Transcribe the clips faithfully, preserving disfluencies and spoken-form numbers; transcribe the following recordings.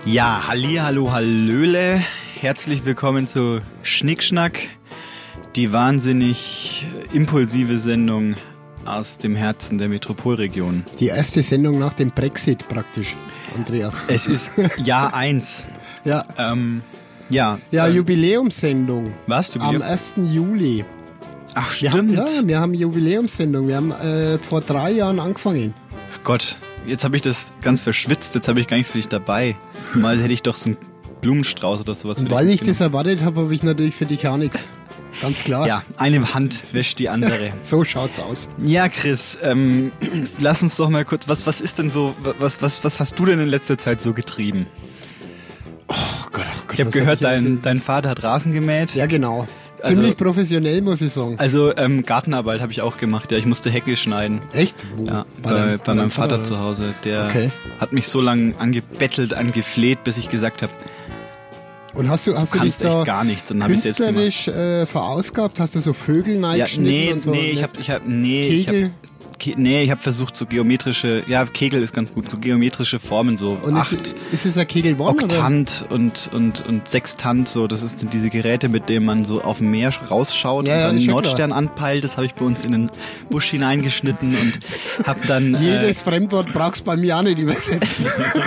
Ja, halli, hallo, hallöle. Herzlich willkommen zu Schnickschnack, die wahnsinnig impulsive Sendung aus dem Herzen der Metropolregion. Die erste Sendung nach dem Brexit praktisch, Andreas. Es ist Jahr eins. Ja. Ähm, ja. Ja, ähm, Jubiläumssendung. Was? Jubiläum? Am ersten Juli. Ach, Wir stimmt. haben, ja, wir haben Jubiläumssendung. Wir haben äh, vor drei Jahren angefangen. Ach Gott, jetzt habe ich das ganz verschwitzt. Jetzt habe ich gar nichts für dich dabei. Mal hätte ich doch so einen Blumenstrauß oder sowas. Und für weil dich ich das erwartet habe, habe ich natürlich für dich auch nichts. Ganz klar. Ja, eine Hand wäscht die andere. So schaut's aus. Ja, Chris, ähm, lass uns doch mal kurz, was, was ist denn so, was, was, was hast du denn in letzter Zeit so getrieben? Oh Gott, oh Gott. Ich habe gehört, dein, dein Vater hat Rasen gemäht. Ja, genau. Also- Ziemlich professionell, muss ich sagen. Also ähm, Gartenarbeit habe ich auch gemacht, ja, ich musste Hecke schneiden. Echt? Wo? Ja, Bei bei, deinem- bei, bei meinem deinem Vater, Vater, zu Hause. Der Okay. hat mich so lange angebettelt, angefleht, bis ich gesagt habe, Und hast du, hast du du dich kannst echt da gar nichts. Und dann habe ich selbst gemacht. künstlerisch äh, verausgabt? Hast du so Vögel Ja, reingeschnitten nee, und so? nee, ich habe, ich habe, nee, ich Kegel? habe, Ke nee, ich habe versucht so geometrische, ja, Kegel ist ganz gut, so geometrische Formen, so Und acht. ist, ist es ein Kegel geworden? oder? Oktant und, und, und Sextant, so, das sind diese Geräte, mit denen man so auf dem Meer rausschaut Ja, und ja, dann ist schon Nordstern anpeilt. Das habe ich bei uns in den Busch hineingeschnitten und habe dann... Jedes Fremdwort brauchst du bei mir auch nicht übersetzen.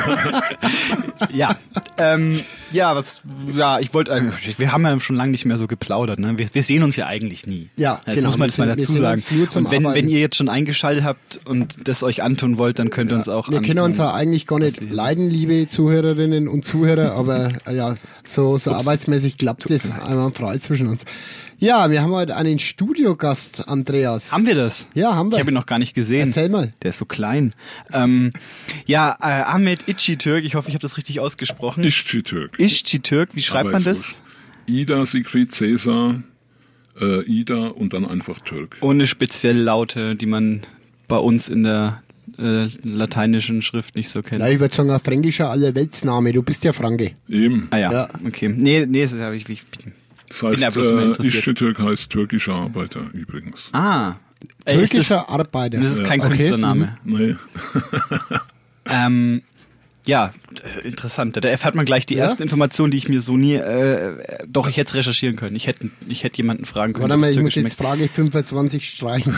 Äh, ja, ähm, ja, was, ja, ich wollte, äh, wir haben ja schon lange nicht mehr so geplaudert, ne? Wir, wir sehen uns ja eigentlich nie. Ja, das genau. muss man jetzt Wir mal sehen- wir dazu sehen sagen. uns nur zum Und wenn, Arbeiten. wenn ihr jetzt schon eingeschaltet habt und das euch antun wollt, dann könnt ihr uns auch Wir antun. können uns ja eigentlich gar nicht lesen. leiden, liebe Zuhörerinnen und Zuhörer, aber äh, ja, so, so arbeitsmäßig klappt das einmal frei zwischen uns. Ja, wir haben heute einen Studiogast, Andreas. Haben wir das? Ja, haben wir. Ich habe ihn noch gar nicht gesehen. Erzähl mal. Der ist so klein. Ähm, ja, äh, Ahmet İşçitürk, ich hoffe, ich habe das richtig ausgesprochen. İşçitürk. İşçitürk, wie schreibt Aber man ist das? wurscht. Ida, Siegfried, Cäsar, äh, Ida und dann einfach Türk. Ohne Spezielllaute, die man bei uns in der äh, lateinischen Schrift nicht so kennt. Ja, ich würde sagen, ein fränkischer Allerweltsname. Du bist ja Franke. Eben. Ah ja, Ja. okay. Nee, nee, das habe ich... ich Das bin ja heißt, bloß immer äh, interessiert. İşçitürk heißt türkischer Arbeiter übrigens. ah. Äh, ist Türkischer das, Arbeiter. das ist kein Okay. Künstlername. Nee. Ähm, ja, äh, interessant. Da erfährt man gleich die Ja? ersten Informationen, die ich mir so nie... Äh, doch, ich hätte es recherchieren können. Ich hätte, ich hätte jemanden fragen können. Warte ob mal, das ich muss Türkisch jetzt Frage fünfundzwanzig streichen.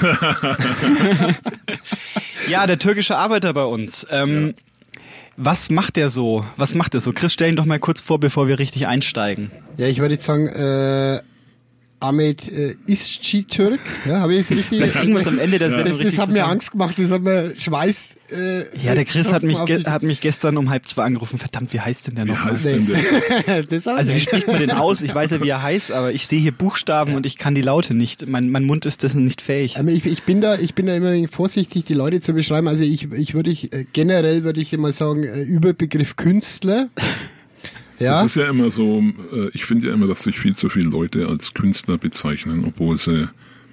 Ja, der türkische Arbeiter bei uns. Ähm, was macht der so? Was macht der so? Chris, stell ihn doch mal kurz vor, bevor wir richtig einsteigen. Ja, ich würde jetzt sagen, äh, Ahmet äh, İşçitürk. Ja, habe ich jetzt richtig... Vielleicht kriegen wir es am Ende der Sendung das, richtig das hat mir zusammen. Angst gemacht, das hat mir Schweiß... Äh, Ja, der Chris hat mich, auf ge mich- hat mich gestern um halb zwei angerufen. Verdammt, wie heißt denn der Wie noch? heißt Nee. denn der? das hab ich Also wie nicht. spricht man den aus? Ich weiß ja, wie er heißt, aber ich sehe hier Buchstaben und ich kann die Laute nicht. Mein, mein Mund ist dessen nicht fähig. Aber ich, ich bin da, ich bin da immer ein wenig vorsichtig, die Leute zu beschreiben. Also ich, ich würde ich, äh, generell würde ich immer sagen, äh, Überbegriff Künstler. Ja, Das ist ja immer so, äh, ich finde ja immer, dass sich viel zu viele Leute als Künstler bezeichnen, obwohl sie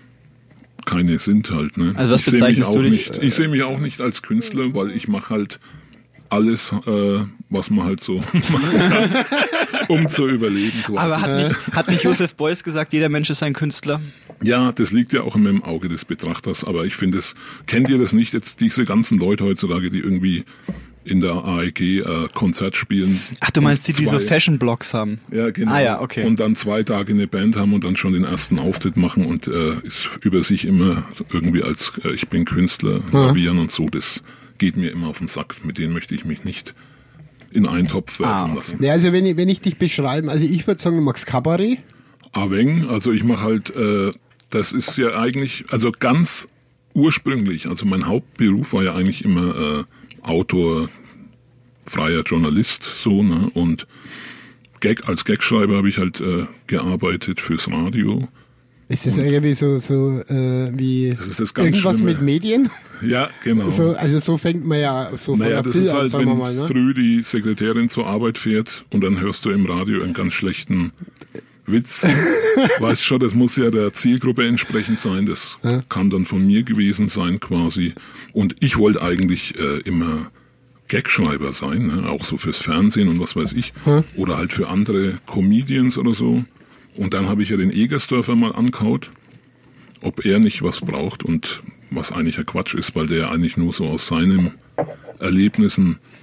keine sind halt. Ne? Also was ich sehe mich bezeichnest auch du dich? nicht. Ich sehe mich auch nicht als Künstler, weil ich mache halt alles, äh, was man halt so machen kann, um zu überleben. Quasi. Aber hat nicht, hat nicht Josef Beuys gesagt, jeder Mensch ist ein Künstler? Ja, das liegt ja auch immer im Auge des Betrachters, aber ich finde es, kennt ihr das nicht, jetzt diese ganzen Leute heutzutage, die irgendwie in der A E G äh, Konzert spielen. Ach, du meinst die, und die so zwei- Fashion-Blogs haben? Ja, genau. Ah ja, okay. Und dann zwei Tage eine Band haben und dann schon den ersten Auftritt machen und äh, ist über sich immer irgendwie als äh, ich bin Künstler lavieren und so, das geht mir immer auf den Sack. Mit denen möchte ich mich nicht in einen Topf werfen Ah, okay. lassen. ja, also wenn ich, wenn ich dich beschreiben, also ich würde sagen, du magst Kabarett. Aveng, also ich mache halt, äh, das ist ja eigentlich, also ganz ursprünglich, also mein Hauptberuf war ja eigentlich immer äh, Autor, freier Journalist, so, ne, und Gag, als Gagschreiber habe ich halt äh, gearbeitet fürs Radio. Ist das irgendwie so, so äh, wie Das ist das ganz irgendwas Schlimme. mit Medien? Ja, genau. So, also so fängt man ja so naja, von das der ist Früh an, halt, sagen wir wenn mal. Ne? früh die Sekretärin zur Arbeit fährt und dann hörst du im Radio einen ganz schlechten Witz. Weißt schon, das muss ja der Zielgruppe entsprechend sein. Das Ja. kann dann von mir gewesen sein quasi. Und ich wollte eigentlich äh, immer Gagschreiber sein, ne? Auch so fürs Fernsehen und was weiß ich. Ja. Oder halt für andere Comedians oder so. Und dann habe ich ja den Egersdörfer mal angehaut, ob er nicht was braucht und was eigentlich ja Quatsch ist, weil der ja eigentlich nur so aus seinen Erlebnissen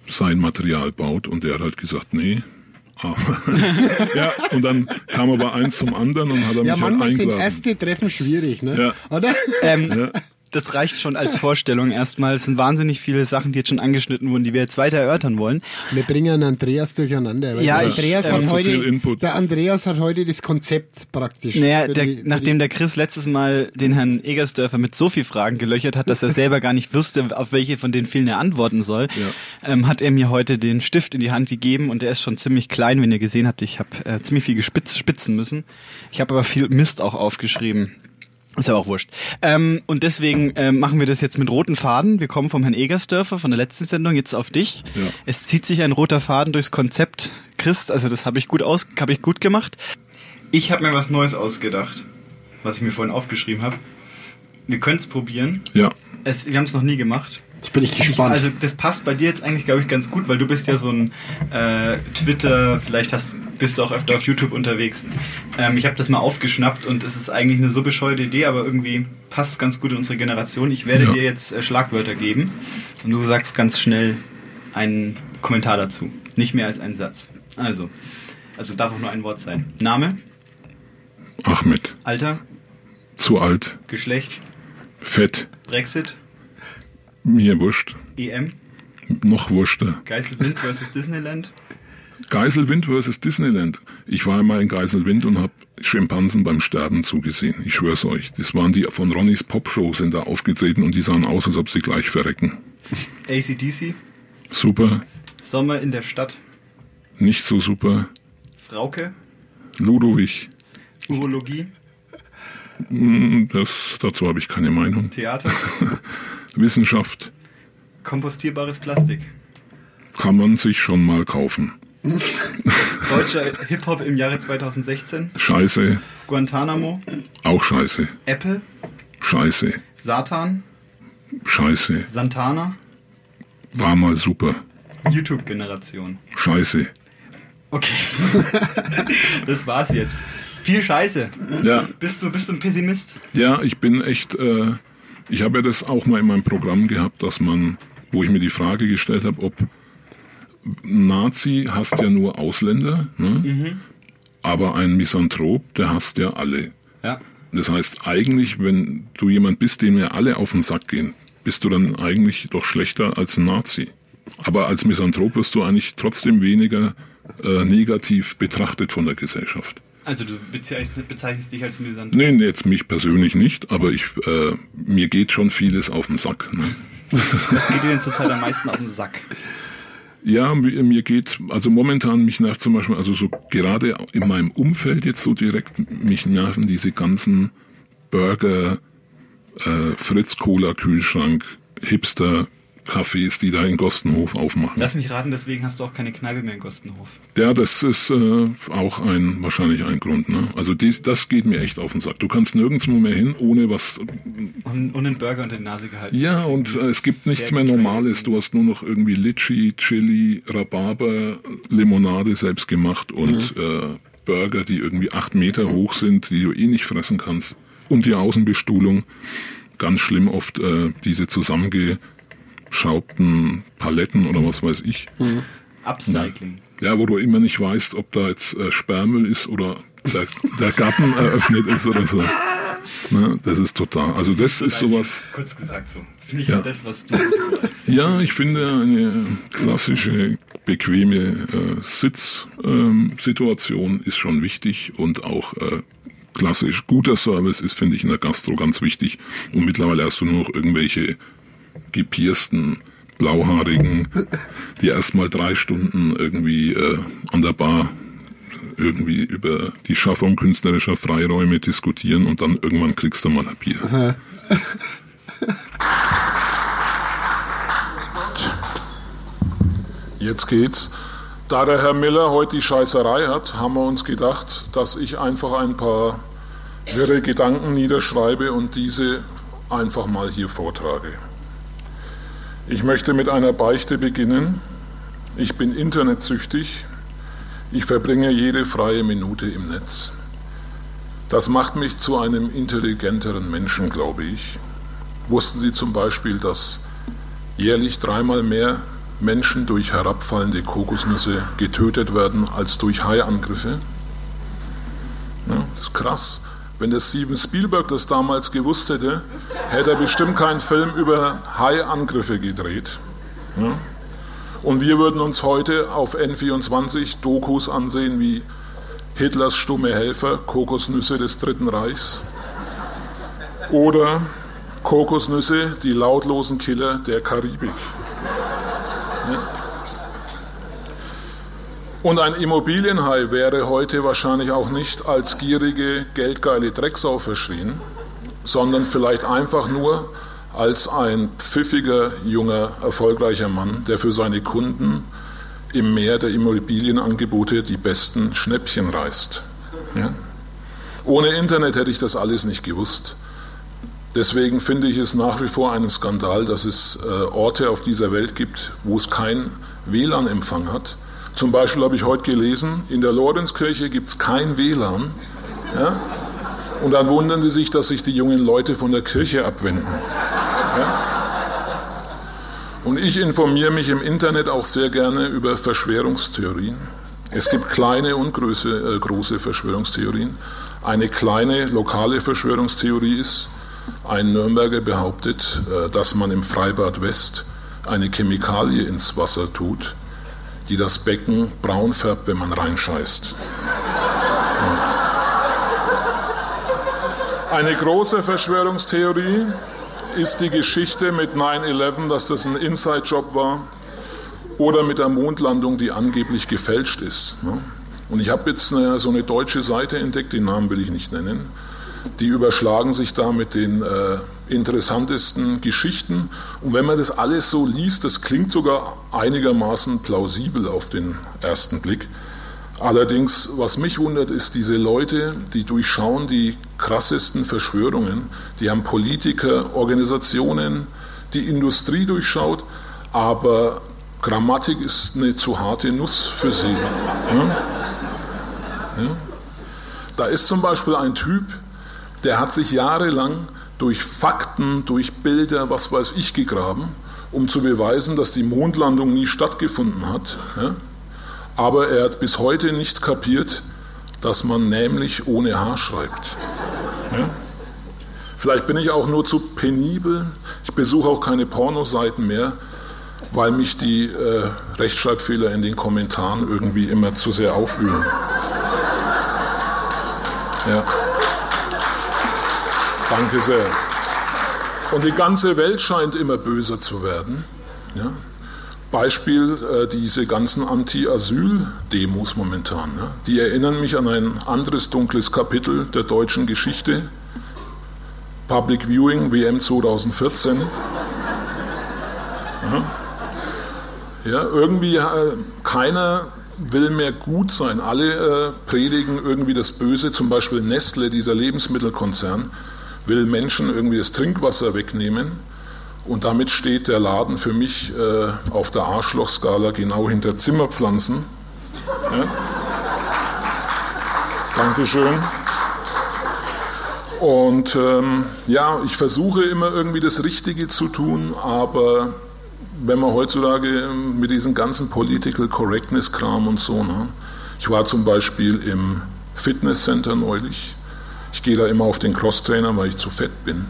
sein Material baut. Und der hat halt gesagt, nee. Ah. Ja, und dann kam aber eins zum anderen und hat er ja, mich halt eingeladen. Ja, manchmal sind erste Treffen schwierig, ne? Ja. Oder? Ähm, ja. Das reicht schon als Vorstellung erstmal. Es sind wahnsinnig viele Sachen, die jetzt schon angeschnitten wurden, die wir jetzt weiter erörtern wollen. Wir bringen Andreas durcheinander. Weil ja, der, ich, Andreas ähm, hat so heute, viel Input. der Andreas hat heute das Konzept praktisch. Naja, der, die, nachdem der Chris letztes Mal den Herrn Egersdörfer mit so viel Fragen gelöchert hat, dass er selber gar nicht wusste, auf welche von den vielen er antworten soll, ja. ähm, hat er mir heute den Stift in die Hand gegeben und der ist schon ziemlich klein, wenn ihr gesehen habt. Ich habe äh, ziemlich viel gespitz, spitzen müssen. Ich habe aber viel Mist auch aufgeschrieben. Ist aber auch wurscht. Ähm, und deswegen ähm, machen wir das jetzt mit roten Faden. Wir kommen vom Herrn Egersdörfer von der letzten Sendung jetzt auf dich. Ja. Es zieht sich ein roter Faden durchs Konzept, Chris. Also das habe ich gut aus, habe ich gut gemacht. Ich habe mir was Neues ausgedacht, was ich mir vorhin aufgeschrieben habe. Wir können es probieren. Ja. Es, wir haben es noch nie gemacht. Jetzt bin ich gespannt. Ich, also das passt bei dir jetzt eigentlich, glaube ich, ganz gut, weil du bist ja so ein äh, Twitter, vielleicht hast, bist du auch öfter auf YouTube unterwegs. Ähm, ich habe das mal aufgeschnappt und es ist eigentlich eine so bescheuerte Idee, aber irgendwie passt es ganz gut in unsere Generation. Ich werde ja. dir jetzt äh, Schlagwörter geben und du sagst ganz schnell einen Kommentar dazu. Nicht mehr als einen Satz. Also, also darf auch nur ein Wort sein. Name? Ahmed. Alter? Zu alt. Geschlecht? Fett. Brexit? Mir wurscht. E M? Noch wurschter. Geiselwind versus Disneyland? Geiselwind versus Disneyland. Ich war einmal in Geiselwind und habe Schimpansen beim Sterben zugesehen. Ich schwör's euch. Das waren die von Ronnys Popshow, sind da aufgetreten und die sahen aus, als ob sie gleich verrecken. A C D C? Super. Sommer in der Stadt? Nicht so super. Frauke? Ludowig. Urologie? Das, dazu habe ich keine Meinung. Theater? Wissenschaft. Kompostierbares Plastik. Kann man sich schon mal kaufen. Deutscher Hip-Hop im Jahre zwanzig sechzehn. Scheiße. Guantanamo. Auch scheiße. Apple. Scheiße. Satan. Scheiße. Santana. War mal super. YouTube-Generation. Scheiße. Okay. Das war's jetzt. Viel Scheiße. Ja. Bist du, bist du ein Pessimist? Ja, ich bin echt... Äh, ich habe ja das auch mal in meinem Programm gehabt, dass man, wo ich mir die Frage gestellt habe, ob Nazi hasst ja nur Ausländer, ne? Mhm. Aber ein Misanthrop, der hasst ja alle. Ja. Das heißt, eigentlich, wenn du jemand bist, dem ja alle auf den Sack gehen, bist du dann eigentlich doch schlechter als ein Nazi. Aber als Misanthrop wirst du eigentlich trotzdem weniger äh, negativ betrachtet von der Gesellschaft. Also du bezeichnest, bezeichnest dich als Misanthrop? Nee, jetzt mich persönlich nicht, aber ich, äh, mir geht schon vieles auf den Sack. Ne? Was geht dir denn zurzeit am meisten auf den Sack? Ja, mir geht, also momentan mich nervt zum Beispiel, also so gerade in meinem Umfeld jetzt so direkt, mich nerven diese ganzen Burger, äh, Fritz-Cola-Kühlschrank, Hipster, Cafés, die da in Gostenhof aufmachen. Lass mich raten, deswegen hast du auch keine Kneipe mehr in Gostenhof. Ja, das ist äh, auch ein wahrscheinlich ein Grund. Ne? Also die, das geht mir echt auf den Sack. Du kannst nirgendwo mehr hin, ohne was... Und, und einen Burger unter die Nase gehalten. Ja, und äh, es gibt nichts mehr Normales. Du hast nur noch irgendwie Litschi, Chili, Rhabarber, Limonade selbst gemacht und mhm. äh, Burger, die irgendwie acht Meter hoch sind, die du eh nicht fressen kannst. Und die Außenbestuhlung. Ganz schlimm oft äh, diese zusammenge... schaubten Paletten oder was weiß ich. Mhm. Upcycling. Ja, wo du immer nicht weißt, ob da jetzt äh, Sperrmüll ist oder der, der Garten eröffnet ist oder so. Ne, das ist total. Also das ist sowas. Kurz gesagt so. Das ist nicht ja. so das, was du als Ja, ich finde eine klassische, bequeme äh, Sitzsituation ähm, ist schon wichtig und auch äh, klassisch guter Service ist, finde ich, in der Gastro ganz wichtig. Und mittlerweile hast du nur noch irgendwelche gepiersten, blauhaarigen, die erstmal drei Stunden irgendwie äh, an der Bar irgendwie über die Schaffung künstlerischer Freiräume diskutieren und dann irgendwann kriegst du mal ein Bier. Jetzt geht's. Da der Herr Miller heute die Scheißerei hat, haben wir uns gedacht, dass ich einfach ein paar wirre Gedanken niederschreibe und diese einfach mal hier vortrage. Ich möchte mit einer Beichte beginnen. Ich bin internetsüchtig. Ich verbringe jede freie Minute im Netz. Das macht mich zu einem intelligenteren Menschen, glaube ich. Wussten Sie zum Beispiel, dass jährlich dreimal mehr Menschen durch herabfallende Kokosnüsse getötet werden als durch Haiangriffe. Ja, das ist krass. Wenn der Steven Spielberg das damals gewusst hätte, hätte er bestimmt keinen Film über Haiangriffe gedreht. Ja? Und wir würden uns heute auf N vierundzwanzig Dokus ansehen wie Hitlers stumme Helfer, Kokosnüsse des Dritten Reichs oder Kokosnüsse, die lautlosen Killer der Karibik. Ja? Und ein Immobilienhai wäre heute wahrscheinlich auch nicht als gierige, geldgeile Drecksau verschrien, sondern vielleicht einfach nur als ein pfiffiger, junger, erfolgreicher Mann, der für seine Kunden im Meer der Immobilienangebote die besten Schnäppchen reißt. Ja? Ohne Internet hätte ich das alles nicht gewusst. Deswegen finde ich es nach wie vor einen Skandal, dass es äh, Orte auf dieser Welt gibt, wo es keinen W L A N-Empfang hat. Zum Beispiel habe ich heute gelesen, in der Lorenzkirche gibt es kein W L A N. Ja? Und dann wundern sie sich, dass sich die jungen Leute von der Kirche abwenden. Ja? Und ich informiere mich im Internet auch sehr gerne über Verschwörungstheorien. Es gibt kleine und große, äh, große Verschwörungstheorien. Eine kleine lokale Verschwörungstheorie ist, ein Nürnberger behauptet, äh, dass man im Freibad West eine Chemikalie ins Wasser tut, die das Becken braun färbt, wenn man reinscheißt. Eine große Verschwörungstheorie ist die Geschichte mit nine eleven, dass das ein Inside-Job war, oder mit der Mondlandung, die angeblich gefälscht ist. Und ich habe jetzt eine, so eine deutsche Seite entdeckt, den Namen will ich nicht nennen, die überschlagen sich da mit den äh, interessantesten Geschichten. Und wenn man das alles so liest, das klingt sogar einigermaßen plausibel auf den ersten Blick. Allerdings, was mich wundert, ist, diese Leute, die durchschauen die krassesten Verschwörungen, die haben Politiker, Organisationen, die Industrie durchschaut, aber Grammatik ist eine zu harte Nuss für sie. Ja? Ja? Da ist zum Beispiel ein Typ, der hat sich jahrelang durch Fakten, durch Bilder, was weiß ich, gegraben, um zu beweisen, dass die Mondlandung nie stattgefunden hat. Ja? Aber er hat bis heute nicht kapiert, dass man nämlich ohne H schreibt. Ja? Vielleicht bin ich auch nur zu penibel. Ich besuche auch keine Pornoseiten mehr, weil mich die äh, Rechtschreibfehler in den Kommentaren irgendwie immer zu sehr aufwühlen. Ja. Danke sehr. Und die ganze Welt scheint immer böser zu werden. Ja? Beispiel äh, diese ganzen Anti-Asyl-Demos momentan. Ja? Die erinnern mich an ein anderes dunkles Kapitel der deutschen Geschichte. Public Viewing, W M zwanzig vierzehn. Ja? Ja, irgendwie äh, keiner will mehr gut sein. Alle äh, predigen irgendwie das Böse. Zum Beispiel Nestle, dieser Lebensmittelkonzern, will Menschen irgendwie das Trinkwasser wegnehmen. Und damit steht der Laden für mich äh, auf der Arschlochskala genau hinter Zimmerpflanzen. Ja? Dankeschön. Und ähm, ja, ich versuche immer irgendwie das Richtige zu tun, aber wenn man heutzutage mit diesem ganzen Political Correctness-Kram und so, ne? Ich war zum Beispiel im Fitnesscenter neulich. Ich gehe da immer auf den Crosstrainer, weil ich zu fett bin.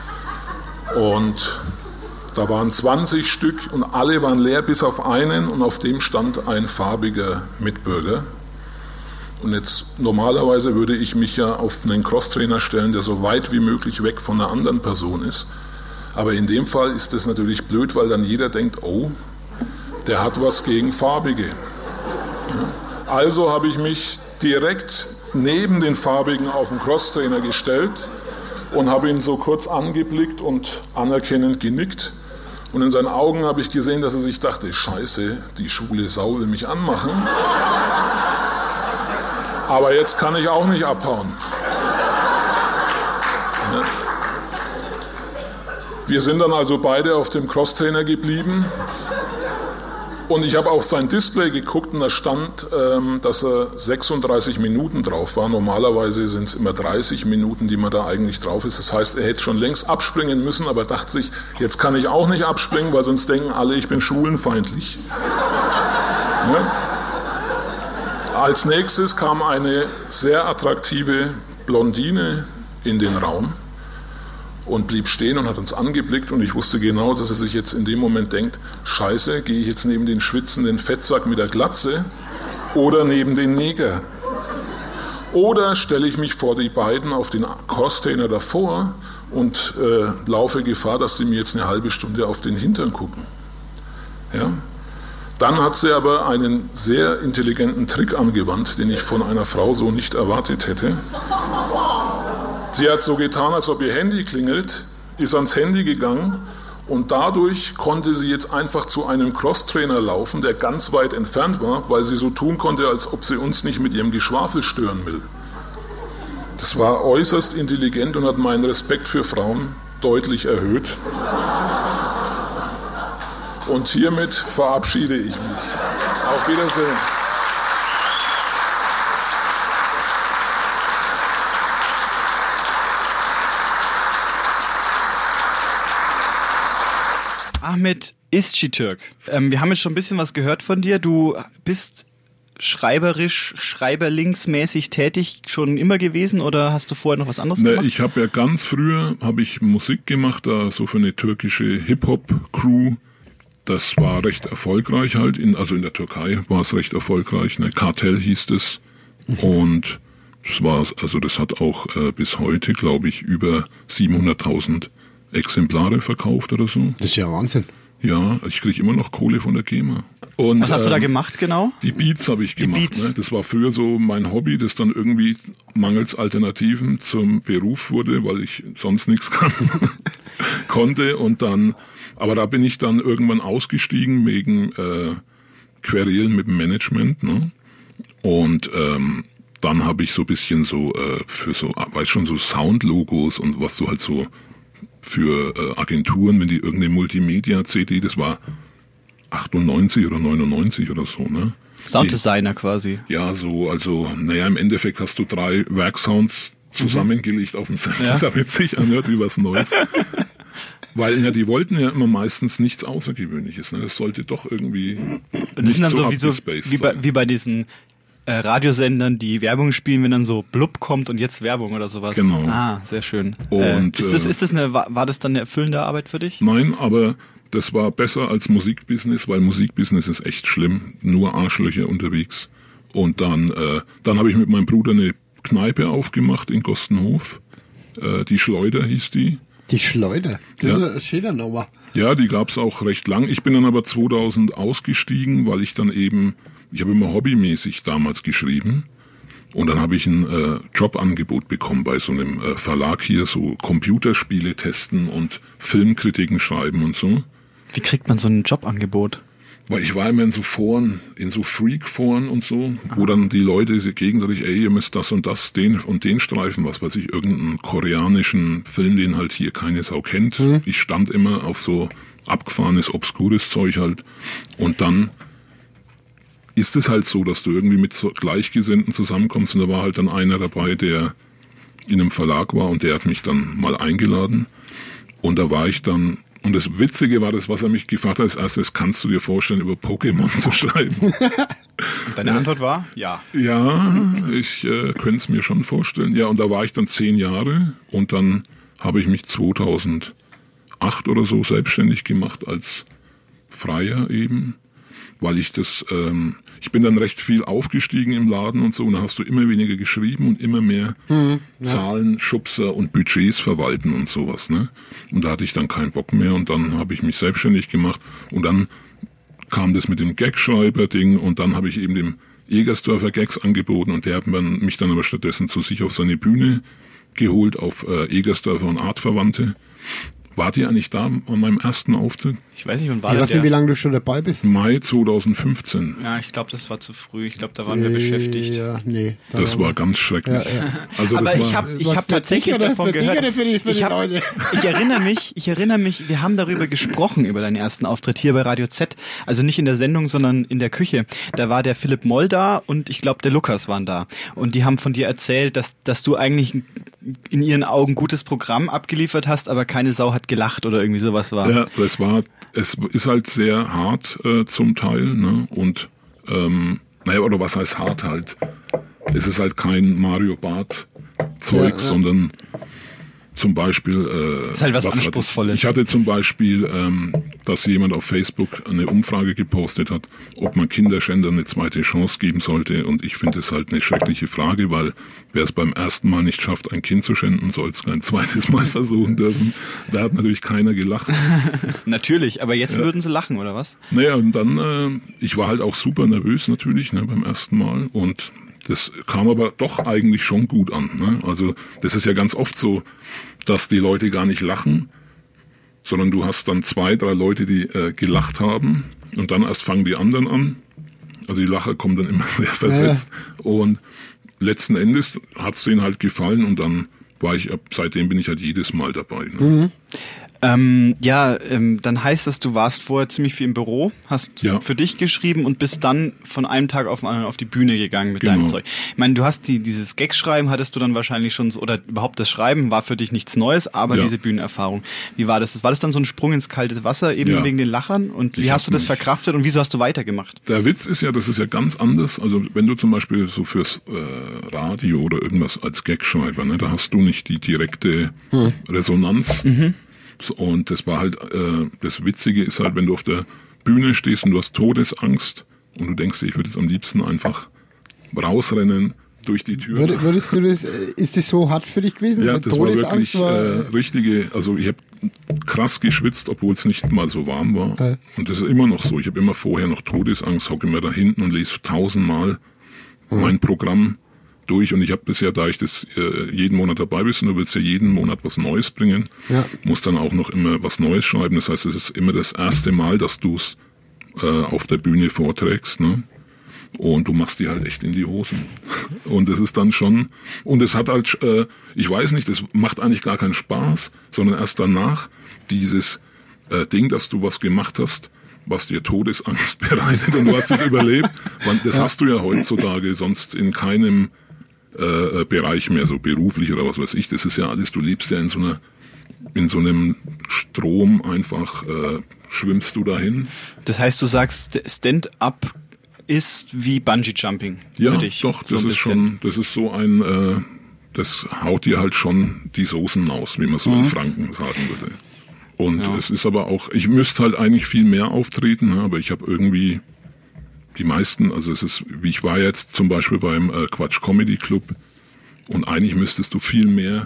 Und da waren zwanzig Stück und alle waren leer, bis auf einen, und auf dem stand ein farbiger Mitbürger. Und jetzt normalerweise würde ich mich ja auf einen Crosstrainer stellen, der so weit wie möglich weg von einer anderen Person ist. Aber in dem Fall ist das natürlich blöd, weil dann jeder denkt, oh, der hat was gegen Farbige. Also habe ich mich direkt neben den Farbigen auf den Crosstrainer gestellt und habe ihn so kurz angeblickt und anerkennend genickt. Und in seinen Augen habe ich gesehen, dass er sich dachte, Scheiße, die schwule Sau will mich anmachen. Aber jetzt kann ich auch nicht abhauen. Ja. Wir sind dann also beide auf dem Crosstrainer geblieben. Und ich habe auf sein Display geguckt und da stand, ähm, dass er sechsunddreißig Minuten drauf war. Normalerweise sind es immer dreißig Minuten, die man da eigentlich drauf ist. Das heißt, er hätte schon längst abspringen müssen, aber dachte sich, jetzt kann ich auch nicht abspringen, weil sonst denken alle, ich bin schulenfeindlich. Ja? Als nächstes kam eine sehr attraktive Blondine in den Raum und blieb stehen und hat uns angeblickt und ich wusste genau, dass er sich jetzt in dem Moment denkt, scheiße, gehe ich jetzt neben den schwitzenden Fettsack mit der Glatze oder neben den Neger? Oder stelle ich mich vor die beiden auf den Crosstrainer davor und äh, laufe Gefahr, dass die mir jetzt eine halbe Stunde auf den Hintern gucken? Ja? Dann hat sie aber einen sehr intelligenten Trick angewandt, den ich von einer Frau so nicht erwartet hätte. Sie hat so getan, als ob ihr Handy klingelt, ist ans Handy gegangen und dadurch konnte sie jetzt einfach zu einem Crosstrainer laufen, der ganz weit entfernt war, weil sie so tun konnte, als ob sie uns nicht mit ihrem Geschwafel stören will. Das war äußerst intelligent und hat meinen Respekt für Frauen deutlich erhöht. Und hiermit verabschiede ich mich. Auf Wiedersehen. Ahmet Işıtürk. Ähm, wir haben jetzt schon ein bisschen was gehört von dir. Du bist schreiberisch, schreiberlingsmäßig tätig schon immer gewesen oder hast du vorher noch was anderes ne, gemacht? Ich habe ja ganz früher habe ich Musik gemacht, da so für eine türkische Hip-Hop-Crew. Das war recht erfolgreich halt, in, also in der Türkei war es recht erfolgreich. Ne? Kartell hieß es und das war also das hat auch äh, bis heute, glaube ich, über siebenhunderttausend Exemplare verkauft oder so. Das ist ja Wahnsinn. Ja, ich kriege immer noch Kohle von der GEMA. Und, was hast ähm, du da gemacht genau? Die Beats habe ich gemacht. Ne? Das war früher so mein Hobby, das dann irgendwie mangels Alternativen zum Beruf wurde, weil ich sonst nichts kann, konnte. Und dann, aber da bin ich dann irgendwann ausgestiegen wegen äh, Querelen mit dem Management. Ne? Und ähm, dann habe ich so ein bisschen so äh, für so, weiß schon, so Soundlogos und was so halt so für äh, Agenturen, wenn die irgendeine Multimedia-C D, das war achtundneunzig oder neunundneunzig oder so, ne? Sounddesigner quasi. Ja, so, also, naja, im Endeffekt hast du drei Werksounds zusammengelegt mhm. auf dem Sampler, ja. damit es sich anhört wie was Neues. Weil ja, die wollten ja immer meistens nichts Außergewöhnliches, ne? Das sollte doch irgendwie und das sind dann so, so wie, so wie, bei, wie bei diesen äh, Radiosendern, die Werbung spielen, wenn dann so blub kommt und jetzt Werbung oder sowas. Genau. Ah, sehr schön. Und, äh, ist das, ist das eine, war, war das dann eine erfüllende Arbeit für dich? Nein, aber das war besser als Musikbusiness, weil Musikbusiness ist echt schlimm. Nur Arschlöcher unterwegs. Und dann, äh, dann habe ich mit meinem Bruder eine Kneipe aufgemacht in Gostenhof. Äh, die Schleuder hieß die. Die Schleuder? Das ja. ist eine schöne Nummer. Ja, die gab's auch recht lang. Ich bin dann aber zweitausend ausgestiegen, weil ich dann eben, ich habe immer hobbymäßig damals geschrieben. Und dann habe ich ein äh, Jobangebot bekommen bei so einem äh, Verlag hier, so Computerspiele testen und Filmkritiken schreiben und so. Wie kriegt man so ein Jobangebot? Weil ich war immer in so Foren, in so Freak-Foren und so, ah. wo dann die Leute sich gegenseitig, ey, ihr müsst das und das, den und den Streifen, was weiß ich, irgendeinen koreanischen Film, den halt hier keine Sau kennt. Mhm. Ich stand immer auf so abgefahrenes, obskures Zeug halt. Und dann ist es halt so, dass du irgendwie mit so Gleichgesinnten zusammenkommst und da war halt dann einer dabei, der in einem Verlag war und der hat mich dann mal eingeladen und da war ich dann. Und das Witzige war das, was er mich gefragt hat, als erstes, kannst du dir vorstellen, über Pokémon zu schreiben? Und deine Antwort war? Ja. Ja, ich äh, könnte es mir schon vorstellen. Ja, und da war ich dann zehn Jahre und dann habe ich mich zweitausendacht oder so selbstständig gemacht als Freier eben, weil ich das, ähm, ich bin dann recht viel aufgestiegen im Laden und so und da hast du immer weniger geschrieben und immer mehr hm, ja. Zahlen, Schubser und Budgets verwalten und sowas, ne? Und da hatte ich dann keinen Bock mehr und dann habe ich mich selbstständig gemacht und dann kam das mit dem Gagschreiber-Ding und dann habe ich eben dem Egersdörfer Gags angeboten und der hat mich dann aber stattdessen zu sich auf seine Bühne geholt, auf äh, Egersdörfer und Artverwandte Wart ihr eigentlich da an meinem ersten Auftritt? Ich weiß nicht, wann war Ich das? weiß nicht, wie lange du schon dabei bist. Mai zweitausendfünfzehn. Ja, ich glaube, das war zu früh. Ich glaube, da waren wir beschäftigt. Ja, nee. da Das waren war ganz schrecklich. Ja, ja. Also Aber das ich war, habe ich Was hab für tatsächlich dich oder davon für dich gehört. oder für die- für die ich, hab, Leute? ich erinnere mich, ich erinnere mich, wir haben darüber gesprochen, über deinen ersten Auftritt hier bei Radio Z. Also nicht in der Sendung, sondern in der Küche. Da war der Philipp Moll da und ich glaube, der Lukas waren da. Und die haben von dir erzählt, dass, dass du eigentlich in ihren Augen gutes Programm abgeliefert hast, aber keine Sau hat gelacht oder irgendwie sowas war. ja, das war, es ist halt sehr hart äh, zum Teil, ne? Und ähm, naja, oder was heißt hart halt? Es ist halt kein Mario Barth Zeug, Ja, ja. sondern zum Beispiel äh, ist halt was hatte ich? Anspruchsvolles. Ich hatte zum Beispiel, ähm, dass jemand auf Facebook eine Umfrage gepostet hat, ob man Kinderschändern eine zweite Chance geben sollte. Und ich finde es halt eine schreckliche Frage, weil wer es beim ersten Mal nicht schafft, ein Kind zu schänden, soll es kein zweites Mal versuchen dürfen. Da hat natürlich keiner gelacht. Natürlich, aber jetzt würden sie lachen, oder was? Naja, und dann, äh, ich war halt auch super nervös natürlich, ne, beim ersten Mal. Und das kam aber doch eigentlich schon gut an. Ne? Also das ist ja ganz oft so, dass die Leute gar nicht lachen, sondern du hast dann zwei, drei Leute, die äh, gelacht haben und dann erst fangen die anderen an. Also die Lacher kommen dann immer sehr versetzt. Ja. Und letzten Endes hat es denen halt gefallen und dann war ich, seitdem bin ich halt jedes Mal dabei. Ne? Mhm. Ähm, ja, ähm, dann heißt das, du warst vorher ziemlich viel im Büro, hast Ja. für dich geschrieben und bist dann von einem Tag auf den anderen auf die Bühne gegangen mit Genau. deinem Zeug. Ich meine, du hast die, dieses Gag-Schreiben hattest du dann wahrscheinlich schon, so, oder überhaupt das Schreiben war für dich nichts Neues, aber Ja. diese Bühnenerfahrung. Wie war das? War das dann so ein Sprung ins kalte Wasser, eben Ja. wegen den Lachern? Und wie Ich hast du das hab's nicht. verkraftet und wieso hast du weitergemacht? Der Witz ist ja, das ist ja ganz anders. Also wenn du zum Beispiel so fürs äh, Radio oder irgendwas als Gagschreiber, ne, da hast du nicht die direkte hm. Resonanz. Mhm. So, und das war halt, äh, das Witzige ist halt, wenn du auf der Bühne stehst und du hast Todesangst und du denkst dir, ich würde jetzt am liebsten einfach rausrennen durch die Tür. Würde, würdest du das, ist das so hart für dich gewesen? Ja, Mit das war Todesangst wirklich äh, richtige, also ich habe krass geschwitzt, obwohl es nicht mal so warm war. Ja. Und das ist immer noch so. Ich habe immer vorher noch Todesangst, hocke immer da hinten und lese tausendmal mhm. mein Programm durch. Und ich habe bisher, da ich das äh, jeden Monat dabei bin, und du willst ja jeden Monat was Neues bringen, Ja. musst dann auch noch immer was Neues schreiben. Das heißt, es ist immer das erste Mal, dass du es äh, auf der Bühne vorträgst, ne? Und du machst die halt echt in die Hosen. Und es ist dann schon, und es hat halt, äh, ich weiß nicht, das macht eigentlich gar keinen Spaß, sondern erst danach dieses äh, Ding, dass du was gemacht hast, was dir Todesangst bereitet und du hast es überlebt. Und das ja. hast du ja heutzutage sonst in keinem äh, Bereich mehr, so beruflich oder was weiß ich. Das ist ja alles, du lebst ja in so einer, in so einem Strom einfach, äh, schwimmst du dahin. Das heißt, du sagst, Stand-up ist wie Bungee-Jumping ja, für dich. Doch, so das ist schon, das ist so ein, äh, das haut dir halt schon die Soßen aus, wie man so mhm. in Franken sagen würde. Und ja. es ist aber auch, ich müsste halt eigentlich viel mehr auftreten, ne, aber ich habe irgendwie die meisten, also es ist, wie ich war jetzt zum Beispiel beim äh, Quatsch Comedy Club und eigentlich müsstest du viel mehr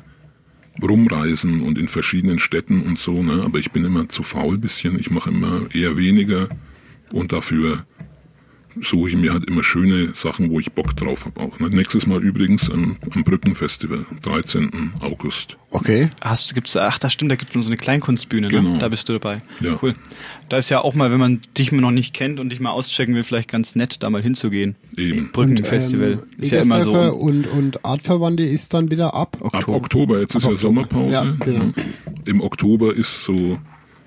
rumreisen und in verschiedenen Städten und so, ne, aber ich bin immer zu faul bisschen, ich mache immer eher weniger und dafür suche ich mir halt immer schöne Sachen, wo ich Bock drauf habe auch. Ne? Nächstes Mal übrigens am, am Brückenfestival, dreizehnten August. Okay. Hast, gibt's, ach, das stimmt, da gibt es so eine Kleinkunstbühne, genau. ne? Da bist du dabei. Ja. Cool. Da ist ja auch mal, wenn man dich noch nicht kennt und dich mal auschecken will, vielleicht ganz nett, da mal hinzugehen. Eben. Brückenfestival. Und, ähm, ist ja immer so. Und, und Artverwandte ist dann wieder ab Oktober. Ab Oktober, jetzt ab ist ja Oktober. Sommerpause. Ja, genau. Ne? Im Oktober ist so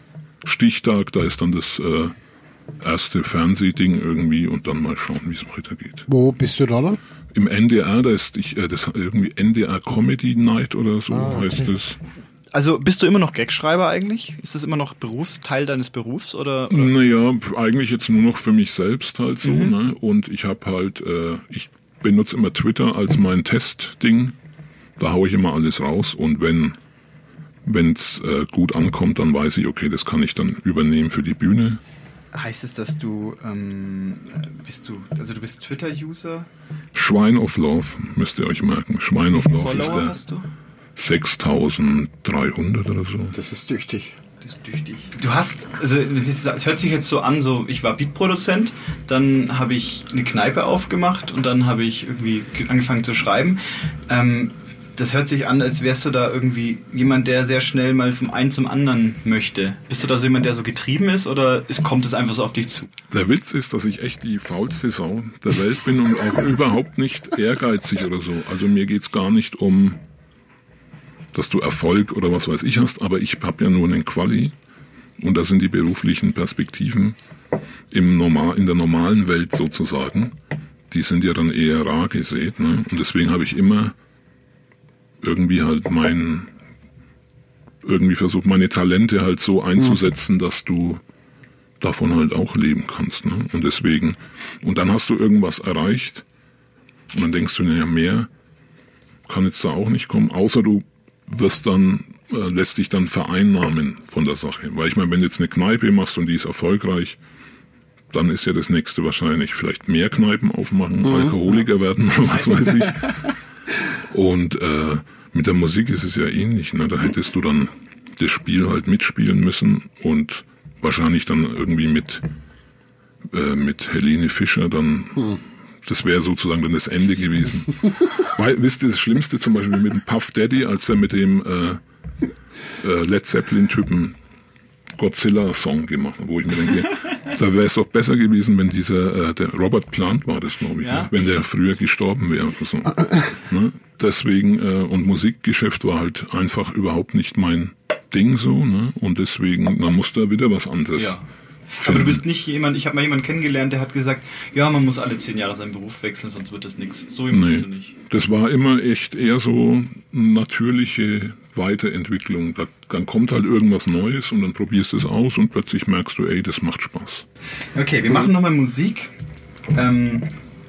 Stichtag, da ist dann das äh, erste Fernsehding irgendwie und dann mal schauen, wie es weitergeht. Wo bist du da dann? Im N D R, da ist ich, äh, das irgendwie N D R Comedy Night oder so Ah, okay. heißt es. Also bist du immer noch Gagschreiber eigentlich? Ist das immer noch Berufsteil deines Berufs? Oder, oder? Naja, eigentlich jetzt nur noch für mich selbst halt so. Mhm. Ne? Und ich habe halt, äh, ich benutze immer Twitter als mein Testding. Da haue ich immer alles raus und wenn wenn's äh, gut ankommt, dann weiß ich, okay, das kann ich dann übernehmen für die Bühne. Heißt es, dass du, ähm, bist du, also du bist Twitter-User? Schwein of Love, müsst ihr euch merken. Schwein of Love ist Follower der hast du? sechstausenddreihundert oder so. Das ist tüchtig. Das ist tüchtig. Du hast, also es hört sich jetzt so an, so ich war Beatproduzent, dann habe ich eine Kneipe aufgemacht und dann habe ich irgendwie angefangen zu schreiben. Ähm, das hört sich an, als wärst du da irgendwie jemand, der sehr schnell mal vom einen zum anderen möchte. Bist du da so jemand, der so getrieben ist oder ist, kommt es einfach so auf dich zu? Der Witz ist, dass ich echt die faulste Sau der Welt bin und auch überhaupt nicht ehrgeizig oder so. Also mir geht's gar nicht um, dass du Erfolg oder was weiß ich hast, aber ich habe ja nur einen Quali und da sind die beruflichen Perspektiven im Normal, in der normalen Welt sozusagen, die sind ja dann eher rar gesät. Ne? Und deswegen habe ich immer irgendwie halt mein, irgendwie versucht, meine Talente halt so einzusetzen, dass du davon halt auch leben kannst. Ne? Und deswegen, und dann hast du irgendwas erreicht und dann denkst du, naja, mehr kann jetzt da auch nicht kommen, außer du wirst dann, äh, lässt dich dann vereinnahmen von der Sache. Weil ich meine, wenn du jetzt eine Kneipe machst und die ist erfolgreich, dann ist ja das nächste wahrscheinlich vielleicht mehr Kneipen aufmachen, mhm. Alkoholiker werden oder was weiß ich. Und äh, mit der Musik ist es ja ähnlich. Ne? Da hättest du dann das Spiel halt mitspielen müssen und wahrscheinlich dann irgendwie mit, äh, mit Helene Fischer dann, mhm. das wäre sozusagen dann das Ende gewesen. Weil, wisst ihr, das Schlimmste zum Beispiel mit dem Puff Daddy, als er mit dem äh, äh, Led Zeppelin-Typen Godzilla-Song gemacht hat, wo ich mir denke, da wäre es doch besser gewesen, wenn dieser, äh, der Robert Plant war das, glaube ich, ja. ne? Wenn der früher gestorben wäre oder so. ne? Deswegen, äh, und Musikgeschäft war halt einfach überhaupt nicht mein Ding so, ne? Und deswegen, dann musste er wieder was anderes. Ja. Aber du bist nicht jemand, ich habe mal jemanden kennengelernt, der hat gesagt, ja, man muss alle zehn Jahre seinen Beruf wechseln, sonst wird das nichts. So jemand bist du nicht. Das war immer echt eher so natürliche Weiterentwicklung. Da, dann kommt halt irgendwas Neues und dann probierst du es aus und plötzlich merkst du, ey, das macht Spaß. Okay, wir machen nochmal Musik. Ähm,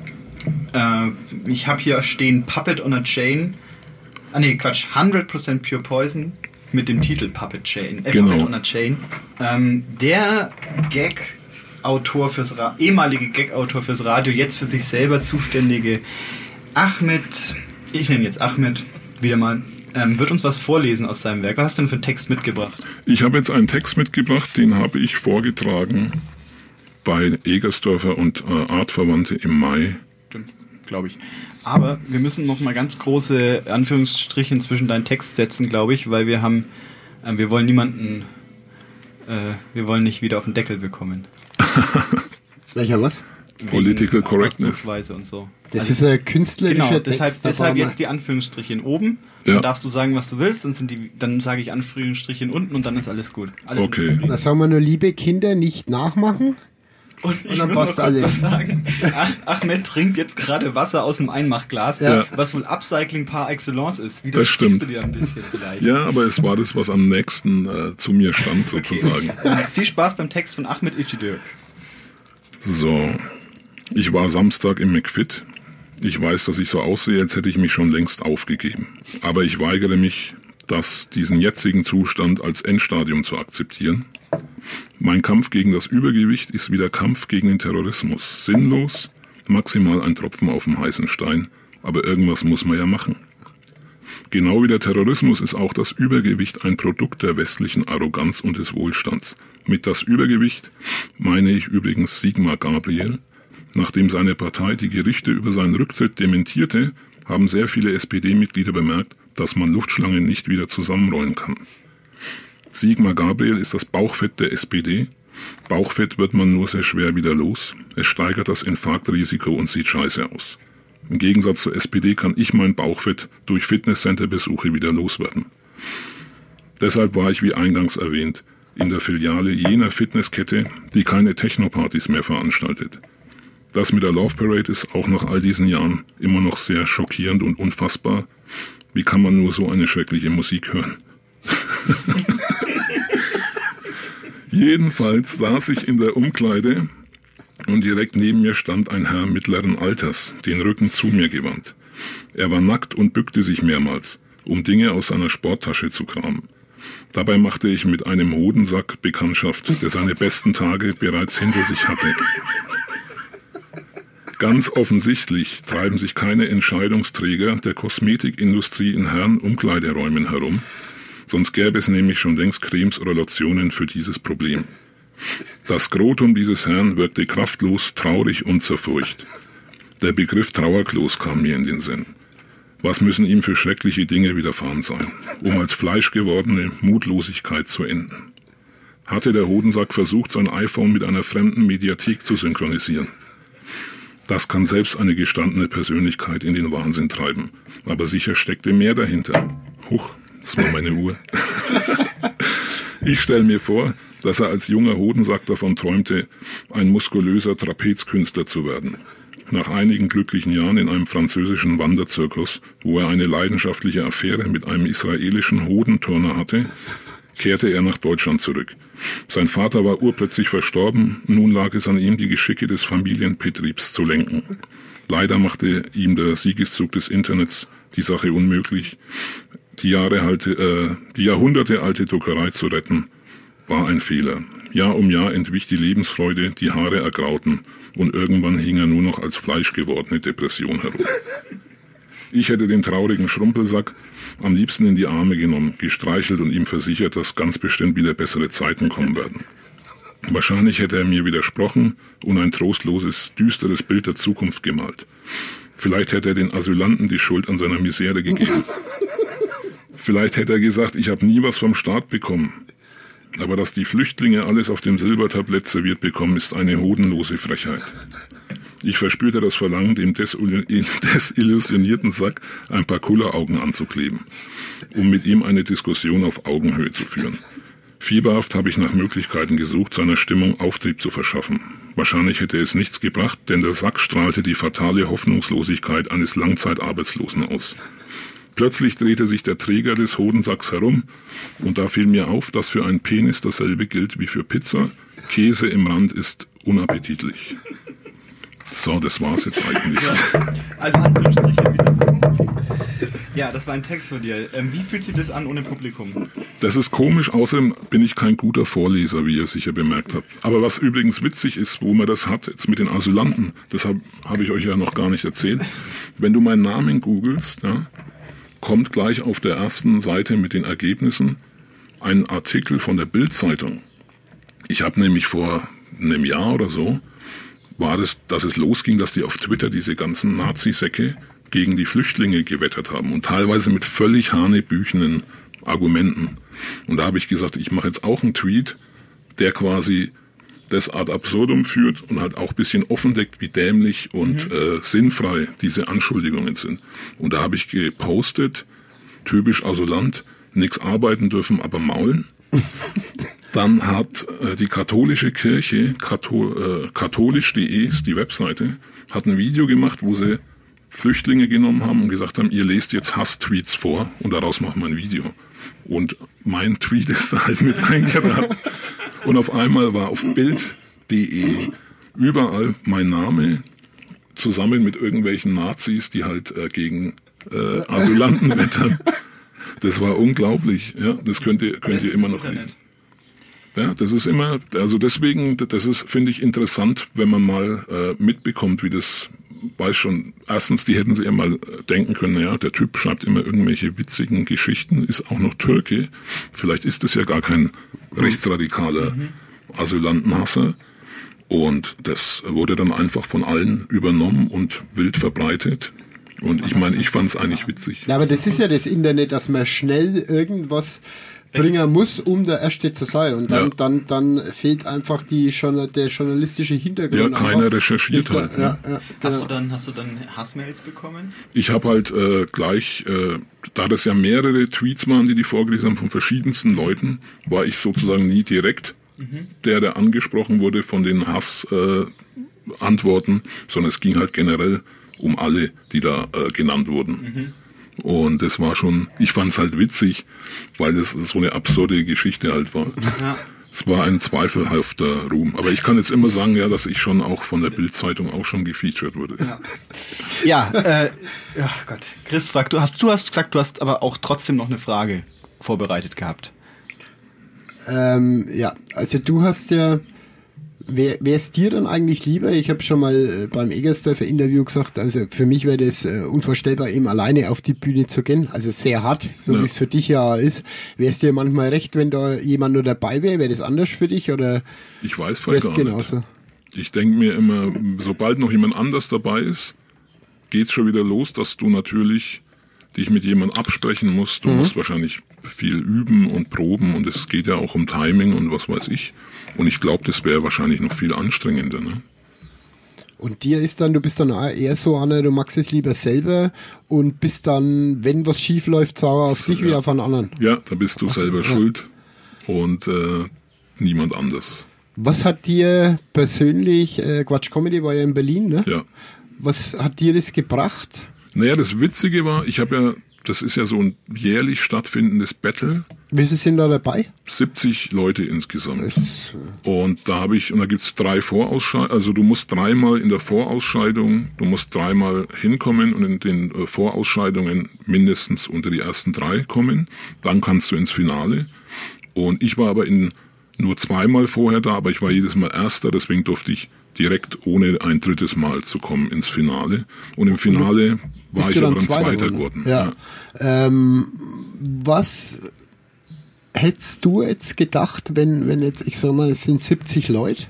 äh, ich habe hier stehen Puppet on a Chain. Ah nee, Quatsch, hundert percent Pure Poison mit dem Titel Puppet Chain. Äh, genau. Puppet on a Chain. Ähm, der Gag-Autor fürs Ra- ehemalige Gag-Autor fürs Radio, jetzt für sich selber zuständige Ahmed, ich nenne jetzt Ahmed, wieder mal, ähm, wird uns was vorlesen aus seinem Werk. Was hast du denn für einen Text mitgebracht? Ich habe jetzt einen Text mitgebracht, den habe ich vorgetragen bei Egersdörfer und äh, Artverwandte im Mai. Stimmt, glaube ich. Aber wir müssen noch mal ganz große Anführungsstrichen zwischen deinen Text setzen, glaube ich, weil wir haben, äh, wir wollen niemanden, äh, wir wollen nicht wieder auf den Deckel bekommen. Welcher was? Political Correctness. Und so. Das also, ist ein künstlerischer genau, Text. Deshalb, deshalb jetzt die Anführungsstrichen oben. Ja. Dann darfst du sagen, was du willst, dann, sind die, dann sage ich Anführungsstrichen unten und dann ist alles gut. Alles okay. Da sagen wir nur, liebe Kinder, nicht nachmachen. Und ich und dann will passt alles. Was sagen. Ahmed trinkt jetzt gerade Wasser aus dem Einmachglas, ja. was wohl Upcycling par excellence ist. Wie das stimmt. Du dir ein bisschen vielleicht. Ja, aber es war das, was am nächsten äh, zu mir stand, sozusagen. Okay. Viel Spaß beim Text von Ahmed Ichidök. So, ich war Samstag im McFit. Ich weiß, dass ich so aussehe, als hätte ich mich schon längst aufgegeben. Aber ich weigere mich, das, diesen jetzigen Zustand als Endstadium zu akzeptieren. Mein Kampf gegen das Übergewicht ist wie der Kampf gegen den Terrorismus. Sinnlos, maximal ein Tropfen auf dem heißen Stein, aber irgendwas muss man ja machen. Genau wie der Terrorismus ist auch das Übergewicht ein Produkt der westlichen Arroganz und des Wohlstands. Mit das Übergewicht meine ich übrigens Sigmar Gabriel. Nachdem seine Partei die Gerüchte über seinen Rücktritt dementierte, haben sehr viele S P D-Mitglieder bemerkt, dass man Luftschlangen nicht wieder zusammenrollen kann. Sigmar Gabriel ist das Bauchfett der S P D. Bauchfett wird man nur sehr schwer wieder los. Es steigert das Infarktrisiko und sieht scheiße aus. Im Gegensatz zur S P D kann ich mein Bauchfett durch Fitnesscenter-Besuche wieder loswerden. Deshalb war ich, wie eingangs erwähnt, in der Filiale jener Fitnesskette, die keine Techno-Partys mehr veranstaltet. Das mit der Love Parade ist auch nach all diesen Jahren immer noch sehr schockierend und unfassbar. Wie kann man nur so eine schreckliche Musik hören? Jedenfalls saß ich in der Umkleide und direkt neben mir stand ein Herr mittleren Alters, den Rücken zu mir gewandt. Er war nackt und bückte sich mehrmals, um Dinge aus seiner Sporttasche zu kramen. Dabei machte ich mit einem Hodensack Bekanntschaft, der seine besten Tage bereits hinter sich hatte. Ganz offensichtlich treiben sich keine Entscheidungsträger der Kosmetikindustrie in Herren-Umkleideräumen herum, sonst gäbe es nämlich schon längst Cremes oder Lotionen für dieses Problem. Das Skrotum dieses Herrn wirkte kraftlos, traurig und zerfurcht. Der Begriff Trauerklos kam mir in den Sinn. Was müssen ihm für schreckliche Dinge widerfahren sein, um als fleischgewordene Mutlosigkeit zu enden? Hatte der Hodensack versucht, sein iPhone mit einer fremden Mediathek zu synchronisieren? Das kann selbst eine gestandene Persönlichkeit in den Wahnsinn treiben. Aber sicher steckte mehr dahinter. Huch, das war meine Uhr. Ich stelle mir vor, dass er als junger Hodensack davon träumte, ein muskulöser Trapezkünstler zu werden. Nach einigen glücklichen Jahren in einem französischen Wanderzirkus, wo er eine leidenschaftliche Affäre mit einem israelischen Hodenturner hatte, kehrte er nach Deutschland zurück. Sein Vater war urplötzlich verstorben, nun lag es an ihm, die Geschicke des Familienbetriebs zu lenken. Leider machte ihm der Siegeszug des Internets die Sache unmöglich. Die, Jahre alte, äh, die Jahrhunderte alte Druckerei zu retten, war ein Fehler. Jahr um Jahr entwich die Lebensfreude, die Haare ergrauten und irgendwann hing er nur noch als fleischgewordene Depression herum. Ich hätte den traurigen Schrumpelsack am liebsten in die Arme genommen, gestreichelt und ihm versichert, dass ganz bestimmt wieder bessere Zeiten kommen werden. Wahrscheinlich hätte er mir widersprochen und ein trostloses, düsteres Bild der Zukunft gemalt. Vielleicht hätte er den Asylanten die Schuld an seiner Misere gegeben. Vielleicht hätte er gesagt, ich habe nie was vom Staat bekommen. Aber dass die Flüchtlinge alles auf dem Silbertablett serviert bekommen, ist eine hodenlose Frechheit. Ich verspürte das Verlangen, dem desillusionierten Sack ein paar Kulleraugen anzukleben, um mit ihm eine Diskussion auf Augenhöhe zu führen. Fieberhaft habe ich nach Möglichkeiten gesucht, seiner Stimmung Auftrieb zu verschaffen. Wahrscheinlich hätte es nichts gebracht, denn der Sack strahlte die fatale Hoffnungslosigkeit eines Langzeitarbeitslosen aus. Plötzlich drehte sich der Träger des Hodensacks herum und da fiel mir auf, dass für einen Penis dasselbe gilt wie für Pizza. Käse im Rand ist unappetitlich. So, das war's jetzt eigentlich. Ja, also Anführungsstriche wieder zu. Ja, das war ein Text von dir. Ähm, wie fühlt sich das an ohne Publikum? Das ist komisch, außerdem bin ich kein guter Vorleser, wie ihr sicher bemerkt habt. Aber was übrigens witzig ist, wo man das hat, jetzt mit den Asylanten, das habe hab ich euch ja noch gar nicht erzählt. Wenn du meinen Namen googelst, ja, kommt gleich auf der ersten Seite mit den Ergebnissen ein Artikel von der Bild-Zeitung. Ich habe nämlich vor einem Jahr oder so, war das, dass es losging, dass die auf Twitter diese ganzen Nazi-Säcke gegen die Flüchtlinge gewettert haben und teilweise mit völlig hanebüchenen Argumenten. Und da habe ich gesagt, ich mache jetzt auch einen Tweet, der quasi das ad absurdum führt und halt auch ein bisschen offendeckt, wie dämlich und mhm. äh, sinnfrei diese Anschuldigungen sind. Und da habe ich gepostet, typisch Asylant, nix arbeiten dürfen, aber maulen. Dann hat äh, die katholische Kirche, Kathol, äh, katholisch punkt de ist die Webseite, hat ein Video gemacht, wo sie Flüchtlinge genommen haben und gesagt haben, ihr lest jetzt Hass-Tweets vor und daraus machen wir ein Video. Und mein Tweet ist da halt mit reingeraten. Und auf einmal war auf Bild punkt de überall mein Name zusammen mit irgendwelchen Nazis, die halt äh, gegen äh, Asylanten wettern. Das war unglaublich. Ja, das könnt ihr, könnt ihr immer noch lesen. Ja, das ist immer, also deswegen, das ist, finde ich, interessant, wenn man mal äh, mitbekommt, wie das, weiß schon, erstens, die hätten sich ja mal denken können, ja, der Typ schreibt immer irgendwelche witzigen Geschichten, ist auch noch Türke, vielleicht ist es ja gar kein rechtsradikaler mhm. Asylantenhasser und das wurde dann einfach von allen übernommen und wild verbreitet. Und ich meine, ich fand es eigentlich witzig. Ja, aber das ist ja das Internet, dass man schnell irgendwas bringen muss, um der Erste zu sein. Und dann, ja. dann, dann fehlt einfach die, der journalistische Hintergrund. Ja, keiner recherchiert halt. Ne? Ja, ja, hast, genau. du dann, hast du dann Hassmails bekommen? Ich habe halt äh, gleich, äh, da das ja mehrere Tweets waren, die die vorgelesen haben von verschiedensten Leuten, war ich sozusagen nie direkt mhm. der, der angesprochen wurde von den Hass-Antworten, äh, sondern es ging halt generell um alle, die da äh, genannt wurden. Mhm. Und das war schon, ich fand es halt witzig, weil das so eine absurde Geschichte halt war. Ja. Es war ein zweifelhafter Ruhm. Aber ich kann jetzt immer sagen, ja, dass ich schon auch von der Bild-Zeitung auch schon gefeatured wurde. Ja, ja, äh, ja Gott. Chris fragt, du hast, du hast gesagt, du hast aber auch trotzdem noch eine Frage vorbereitet gehabt. Ähm, ja, also du hast ja, Wäre es dir dann eigentlich lieber, ich habe schon mal äh, beim Egersdorfer Interview gesagt, also für mich wäre das äh, unvorstellbar, eben alleine auf die Bühne zu gehen, also sehr hart, so ja. wie es für dich ja ist. Wäre es dir manchmal recht, wenn da jemand nur dabei wäre, wäre das anders für dich oder? Ich weiß voll gar genauso? nicht. Ich denke mir immer, sobald noch jemand anders dabei ist, geht's schon wieder los, dass du natürlich dich mit jemandem absprechen musst. Du mhm. musst wahrscheinlich viel üben und proben und es geht ja auch um Timing und was weiß ich. Und ich glaube, das wäre wahrscheinlich noch viel anstrengender. Ne? Und dir ist dann, du bist dann eher so einer, du magst es lieber selber und bist dann, wenn was schief läuft, sauer auf dich ja. wie auf einen anderen. Ja, da bist du Ach, selber ja. schuld und äh, niemand anders. Was hat dir persönlich, äh, Quatsch Comedy war ja in Berlin, ne? Ja. Was hat dir das gebracht? Naja, das Witzige war, ich habe ja, das ist ja so ein jährlich stattfindendes Battle. Wie viele sind da dabei? siebzig Leute insgesamt. Ist, äh und da habe ich, und da gibt's drei Vorausscheidungen, also du musst dreimal in der Vorausscheidung, du musst dreimal hinkommen und in den äh, Vorausscheidungen mindestens unter die ersten drei kommen. Dann kannst du ins Finale. Und ich war aber in nur zweimal vorher da, aber ich war jedes Mal Erster, deswegen durfte ich direkt ohne ein drittes Mal zu kommen ins Finale. Und im Finale war ich aber dann Zweiter geworden. Ja. Ja. Ähm, was hättest du jetzt gedacht, wenn, wenn jetzt, ich sag mal, es sind siebzig Leute,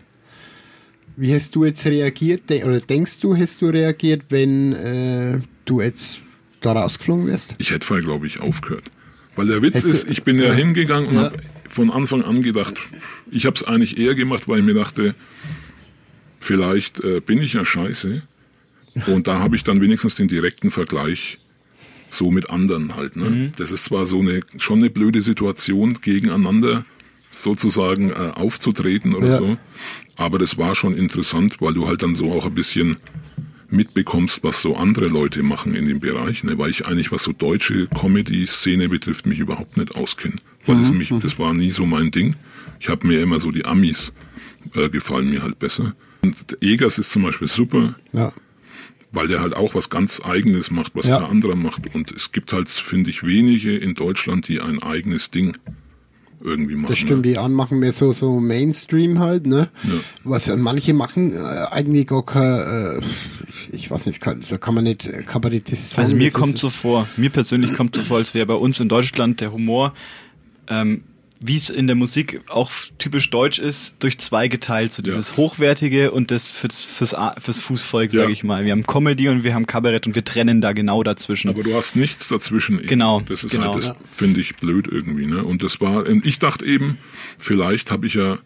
wie hast du jetzt reagiert, oder denkst du, hast du reagiert, wenn äh, du jetzt da rausgeflogen wärst? Ich hätte vorher, glaube ich, aufgehört. Weil der Witz Hättest ist, ich bin ja, ja hingegangen und ja. habe von Anfang an gedacht, ich habe es eigentlich eher gemacht, weil ich mir dachte, vielleicht äh, bin ich ja scheiße. Und da habe ich dann wenigstens den direkten Vergleich so mit anderen halt. Ne? Mhm. Das ist zwar so eine schon eine blöde Situation, gegeneinander sozusagen äh, aufzutreten oder ja. so, aber das war schon interessant, weil du halt dann so auch ein bisschen mitbekommst, was so andere Leute machen in dem Bereich, ne? Weil ich eigentlich, was so deutsche Comedy-Szene betrifft, mich überhaupt nicht auskenne. Weil mhm. das, mich, das war nie so mein Ding. Ich habe mir immer so die Amis äh, gefallen mir halt besser. Und Egers ist zum Beispiel super, ja. weil der halt auch was ganz Eigenes macht, was ja. kein anderer macht. Und es gibt halt, finde ich, wenige in Deutschland, die ein eigenes Ding irgendwie machen. Das stimmt, ne? die anderen mehr so, so Mainstream halt, ne? Ja. Was manche machen äh, eigentlich gar kein, äh, ich weiß nicht, kann, da kann man nicht Kabarettist sagen. Also mir kommt so vor, mir persönlich kommt so vor, als wäre bei uns in Deutschland der Humor, ähm, wie es in der Musik auch typisch deutsch ist, durch zwei geteilt. So dieses ja. Hochwertige und das fürs, fürs, fürs Fußvolk, sage ja. ich mal. Wir haben Comedy und wir haben Kabarett und wir trennen da genau dazwischen. Aber du hast nichts dazwischen. Genau. Das ist genau. halt, das finde ich blöd irgendwie. Ne? Und das war, ich dachte eben, vielleicht habe ich ja,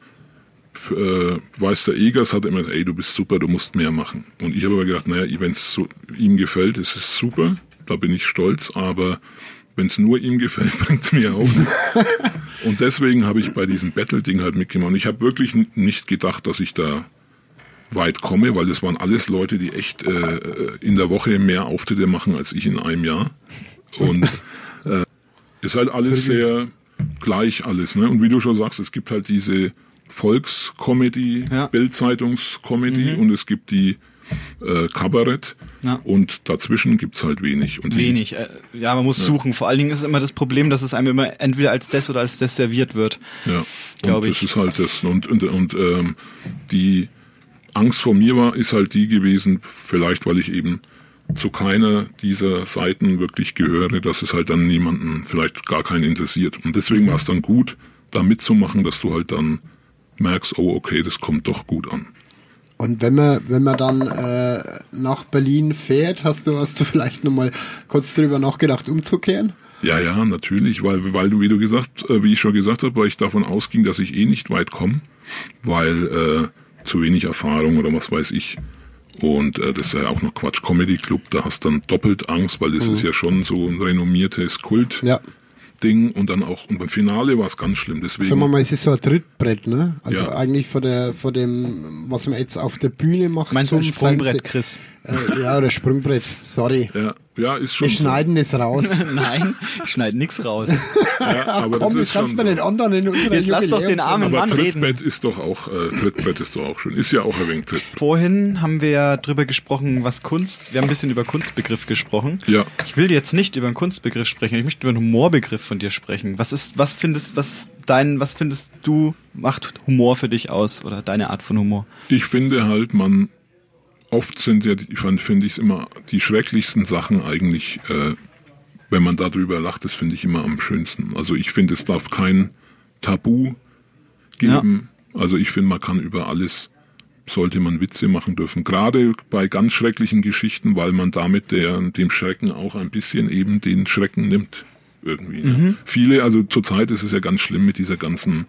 äh, weiß der Egers hat immer gesagt, ey, du bist super, du musst mehr machen. Und ich habe aber gedacht, naja, wenn es so, ihm gefällt, ist es super, da bin ich stolz, aber wenn es nur ihm gefällt, bringt es mir auch nichts. Und deswegen habe ich bei diesem Battle-Ding halt mitgemacht. Und ich habe wirklich n- nicht gedacht, dass ich da weit komme, weil das waren alles Leute, die echt äh, in der Woche mehr Auftritte machen als ich in einem Jahr. Und äh, ist halt alles sehr gleich alles. Ne? Und wie du schon sagst, es gibt halt diese Volkscomedy, ja. Bildzeitungs-Comedy mhm. und es gibt die äh, Kabarett. Ja. Und dazwischen gibt's halt wenig. Und wenig, die, äh, ja, man muss ja. suchen. Vor allen Dingen ist es immer das Problem, dass es einem immer entweder als das oder als das serviert wird. Ja, glaube ich. Das ist halt das. Und, und, und ähm, die Angst vor mir war, ist halt die gewesen, vielleicht weil ich eben zu keiner dieser Seiten wirklich gehöre, dass es halt dann niemanden, vielleicht gar keinen interessiert. Und deswegen war es dann gut, da mitzumachen, dass du halt dann merkst, oh okay, das kommt doch gut an. Und wenn man, wenn man dann äh, nach Berlin fährt, hast du, hast du vielleicht nochmal kurz drüber nachgedacht, umzukehren? Ja, ja, natürlich, weil, weil du, wie du gesagt, äh, wie ich schon gesagt habe, weil ich davon ausging, dass ich eh nicht weit komme, weil äh, zu wenig Erfahrung oder was weiß ich. Und äh, das ist ja auch noch Quatsch Comedy Club, da hast du dann doppelt Angst, weil das mhm. ist ja schon so ein renommiertes Kult. Ja. Ding und dann auch, und beim Finale war es ganz schlimm, deswegen. Sagen wir mal, es ist so ein Trittbrett, ne? Also ja. eigentlich vor der, vor dem, was man jetzt auf der Bühne macht. Meinst du ein Sprungbrett, Chris? Äh, ja, oder Sprungbrett, sorry. Ja, ja ist schon. Wir so. schneiden es raus. Nein, ich schneide nichts raus. Ja, aber Ach komm, das, das kannst du mir nicht anderen in unserer Jetzt lass doch den armen aber Mann Trittbrett reden. ist doch auch, äh, Trittbrett ist doch auch schön. Ist ja auch ein wenig Trittbrett. Vorhin haben wir ja drüber gesprochen, was Kunst, wir haben ein bisschen über Kunstbegriff gesprochen. Ja. Ich will jetzt nicht über einen Kunstbegriff sprechen, ich möchte über einen Humorbegriff von dir sprechen. Was ist, was findest, was dein, was findest du, macht Humor für dich aus oder deine Art von Humor? Ich finde halt, man, oft sind ja, finde ich es immer, die schrecklichsten Sachen eigentlich, äh, wenn man darüber lacht, das finde ich immer am schönsten. Also ich finde, es darf kein Tabu geben. Ja. Also ich finde, man kann über alles sollte man Witze machen dürfen. Gerade bei ganz schrecklichen Geschichten, weil man damit der, dem Schrecken auch ein bisschen eben den Schrecken nimmt. Irgendwie. Mhm. Ne? Viele, also zurzeit ist es ja ganz schlimm mit dieser ganzen